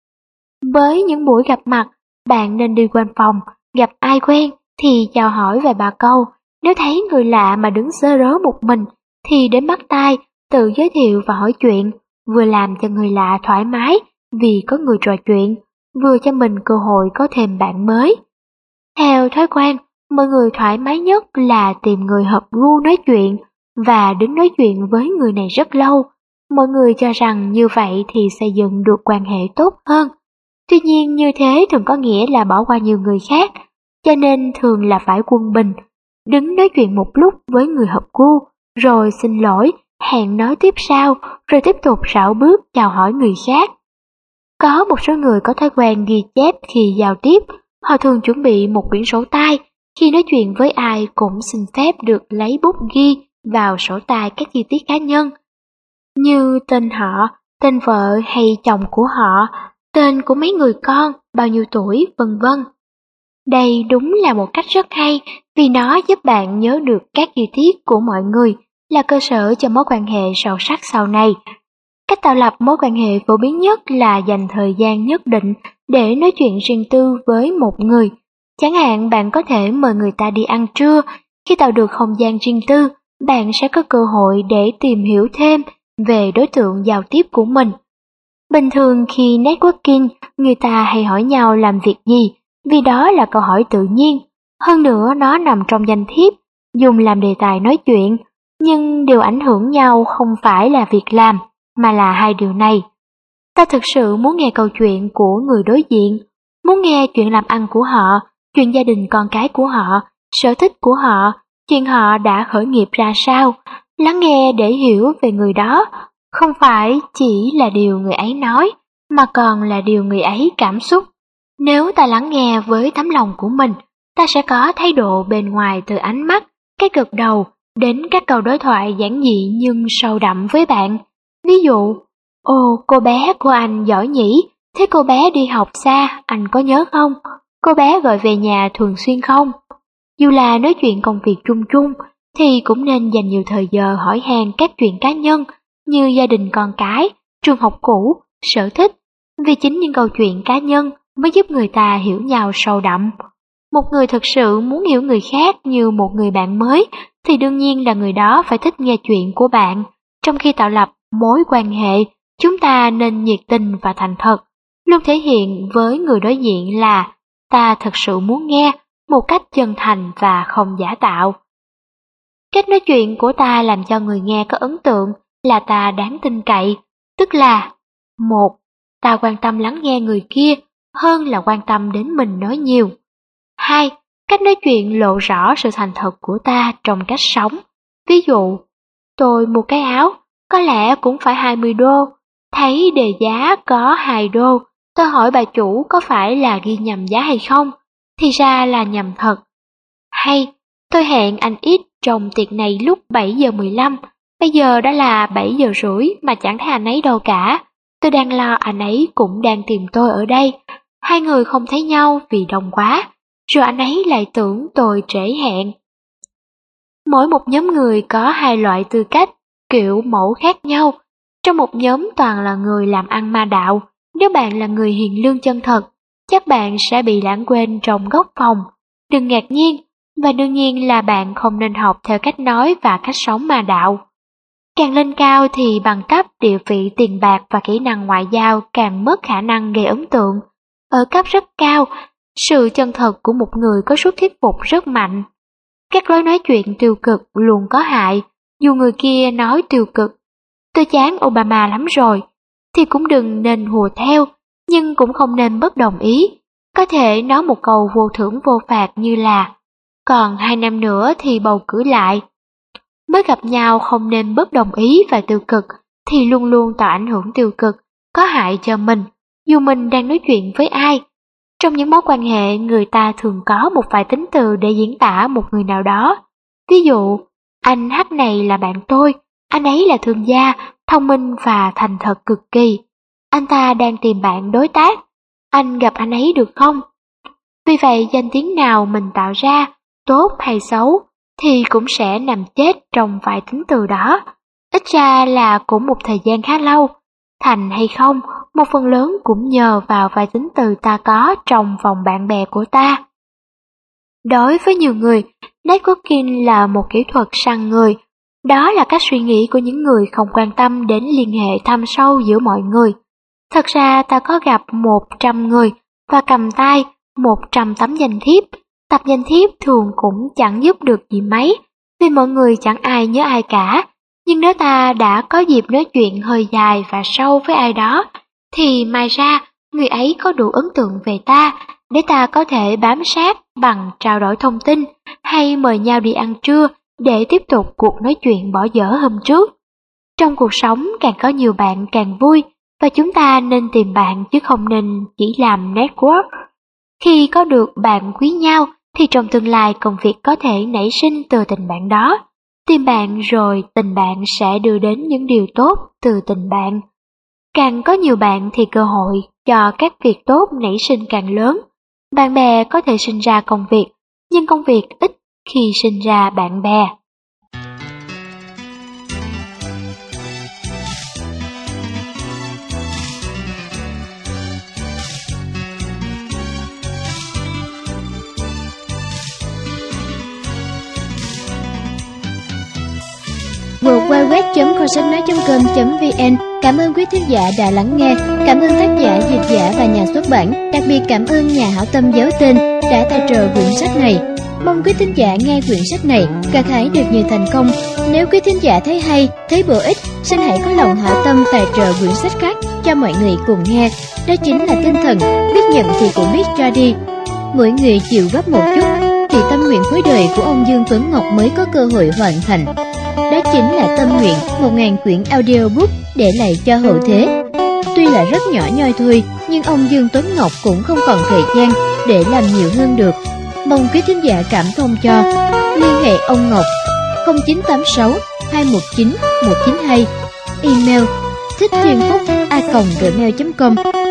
Với những buổi gặp mặt, bạn nên đi quanh phòng, gặp ai quen thì chào hỏi vài ba câu. Nếu thấy người lạ mà đứng sơ rớ một mình thì đến bắt tay, tự giới thiệu và hỏi chuyện, vừa làm cho người lạ thoải mái vì có người trò chuyện, vừa cho mình cơ hội có thêm bạn mới. Theo thói quen, mọi người thoải mái nhất là tìm người hợp gu nói chuyện và đứng nói chuyện với người này rất lâu. Mọi người cho rằng như vậy thì xây dựng được quan hệ tốt hơn. Tuy nhiên như thế thường có nghĩa là bỏ qua nhiều người khác, cho nên thường là phải quân bình, đứng nói chuyện một lúc với người hợp gu, rồi xin lỗi, hẹn nói tiếp sau, rồi tiếp tục rảo bước chào hỏi người khác. Có một số người có thói quen ghi chép khi giao tiếp, họ thường chuẩn bị một quyển sổ tay, khi nói chuyện với ai cũng xin phép được lấy bút ghi vào sổ tay các chi tiết cá nhân, như tên họ, tên vợ hay chồng của họ, tên của mấy người con, bao nhiêu tuổi, vân vân. Đây đúng là một cách rất hay, vì nó giúp bạn nhớ được các chi tiết của mọi người, là cơ sở cho mối quan hệ sâu sắc sau này. Cách tạo lập mối quan hệ phổ biến nhất là dành thời gian nhất định để nói chuyện riêng tư với một người. Chẳng hạn bạn có thể mời người ta đi ăn trưa. Khi tạo được không gian riêng tư, bạn sẽ có cơ hội để tìm hiểu thêm về đối tượng giao tiếp của mình. Bình thường khi networking, người ta hay hỏi nhau làm việc gì, vì đó là câu hỏi tự nhiên. Hơn nữa nó nằm trong danh thiếp, dùng làm đề tài nói chuyện, nhưng điều ảnh hưởng nhau không phải là việc làm, mà là hai điều này. Ta thực sự muốn nghe câu chuyện của người đối diện, muốn nghe chuyện làm ăn của họ, chuyện gia đình con cái của họ, sở thích của họ, chuyện họ đã khởi nghiệp ra sao, lắng nghe để hiểu về người đó, không phải chỉ là điều người ấy nói, mà còn là điều người ấy cảm xúc. Nếu ta lắng nghe với tấm lòng của mình, ta sẽ có thái độ bên ngoài từ ánh mắt, cái gật đầu, đến các câu đối thoại giản dị nhưng sâu đậm với bạn. Ví dụ, ồ, cô bé của anh giỏi nhỉ, thế cô bé đi học xa, anh có nhớ không? Cô bé gọi về nhà thường xuyên không? Dù là nói chuyện công việc chung chung, thì cũng nên dành nhiều thời giờ hỏi han các chuyện cá nhân như gia đình con cái, trường học cũ, sở thích, vì chính những câu chuyện cá nhân mới giúp người ta hiểu nhau sâu đậm. Một người thực sự muốn hiểu người khác như một người bạn mới thì đương nhiên là người đó phải thích nghe chuyện của bạn. Trong khi tạo lập mối quan hệ, chúng ta nên nhiệt tình và thành thật, luôn thể hiện với người đối diện là ta thực sự muốn nghe một cách chân thành và không giả tạo. Cách nói chuyện của ta làm cho người nghe có ấn tượng là ta đáng tin cậy, tức là 1. Ta quan tâm lắng nghe người kia hơn là quan tâm đến mình nói nhiều. 2. Cách nói chuyện lộ rõ sự thành thật của ta trong cách sống. Ví dụ, tôi mua cái áo, có lẽ cũng phải 20 đô, thấy đề giá có 2 đô, tôi hỏi bà chủ có phải là ghi nhầm giá hay không, thì ra là nhầm thật. Hay, tôi hẹn anh X trong tiệc này lúc 7 giờ 15, bây giờ đã là 7 giờ rưỡi mà chẳng thấy anh ấy đâu cả. Tôi đang lo anh ấy cũng đang tìm tôi ở đây. Hai người không thấy nhau vì đông quá, rồi anh ấy lại tưởng tôi trễ hẹn. Mỗi một nhóm người có hai loại tư cách, kiểu mẫu khác nhau. Trong một nhóm toàn là người làm ăn ma đạo, nếu bạn là người hiền lương chân thật, chắc bạn sẽ bị lãng quên trong góc phòng. Đừng ngạc nhiên, và đương nhiên là bạn không nên học theo cách nói và cách sống ma đạo. Càng lên cao thì bằng cấp, địa vị, tiền bạc và kỹ năng ngoại giao càng mất khả năng gây ấn tượng. Ở cấp rất cao, sự chân thật của một người có sức thuyết phục rất mạnh. Các lối nói chuyện tiêu cực luôn có hại, dù người kia nói tiêu cực. Tôi chán Obama lắm rồi, thì cũng đừng nên hùa theo, nhưng cũng không nên bất đồng ý. Có thể nói một câu vô thưởng vô phạt như là còn 2 năm nữa thì bầu cử lại. Mới gặp nhau không nên bất đồng ý và tiêu cực, thì luôn luôn tạo ảnh hưởng tiêu cực, có hại cho mình, dù mình đang nói chuyện với ai. Trong những mối quan hệ, người ta thường có một vài tính từ để diễn tả một người nào đó. Ví dụ, anh H này là bạn tôi, anh ấy là thương gia, thông minh và thành thật cực kỳ. Anh ta đang tìm bạn đối tác, anh gặp anh ấy được không? Vì vậy, danh tiếng nào mình tạo ra, tốt hay xấu, thì cũng sẽ nằm chết trong vài tính từ đó. Ít ra là cũng một thời gian khá lâu. Thành hay không, một phần lớn cũng nhờ vào vài tính từ ta có trong vòng bạn bè của ta. Đối với nhiều người, networking là một kỹ thuật săn người. Đó là cách suy nghĩ của những người không quan tâm đến liên hệ thâm sâu giữa mọi người. Thật ra ta có gặp 100 người và cầm tay 100 tấm danh thiếp. Tập danh thiếp thường cũng chẳng giúp được gì mấy, vì mọi người chẳng ai nhớ ai cả. Nhưng nếu ta đã có dịp nói chuyện hơi dài và sâu với ai đó, thì mai ra người ấy có đủ ấn tượng về ta để ta có thể bám sát bằng trao đổi thông tin hay mời nhau đi ăn trưa để tiếp tục cuộc nói chuyện bỏ dở hôm trước. Trong cuộc sống càng có nhiều bạn càng vui, và chúng ta nên tìm bạn chứ không nên chỉ làm network. Khi có được bạn quý nhau thì trong tương lai công việc có thể nảy sinh từ tình bạn đó. Tìm bạn rồi tình bạn sẽ đưa đến những điều tốt từ tình bạn. Càng có nhiều bạn thì cơ hội cho các việc tốt nảy sinh càng lớn. Bạn bè có thể sinh ra công việc, nhưng công việc ít khi sinh ra bạn bè. www.kho-sách-nói.com.vn. Cảm ơn quý thính giả đã lắng nghe. Cảm ơn tác giả, dịch giả và nhà xuất bản. Đặc biệt cảm ơn nhà hảo tâm giấu tên đã tài trợ quyển sách này. Mong quý thính giả nghe quyển sách này gặt hái được nhiều thành công. Nếu quý thính giả thấy hay, thấy bổ ích, xin hãy có lòng hảo tâm tài trợ quyển sách khác cho mọi người cùng nghe. Đó chính là tinh thần biết nhận thì cũng biết cho đi. Mỗi người chịu góp một chút thì tâm nguyện cuối đời của ông Dương Tuấn Ngọc mới có cơ hội hoàn thành. Đó chính là tâm nguyện 1000 quyển audiobook để lại cho hậu thế. Tuy là rất nhỏ nhoi thôi, nhưng ông Dương Tuấn Ngọc cũng không còn thời gian để làm nhiều hơn được. Mong quý thính giả cảm thông cho. Liên hệ ông Ngọc 0986 219 192. Email thích thiên phúc a.gmail.com.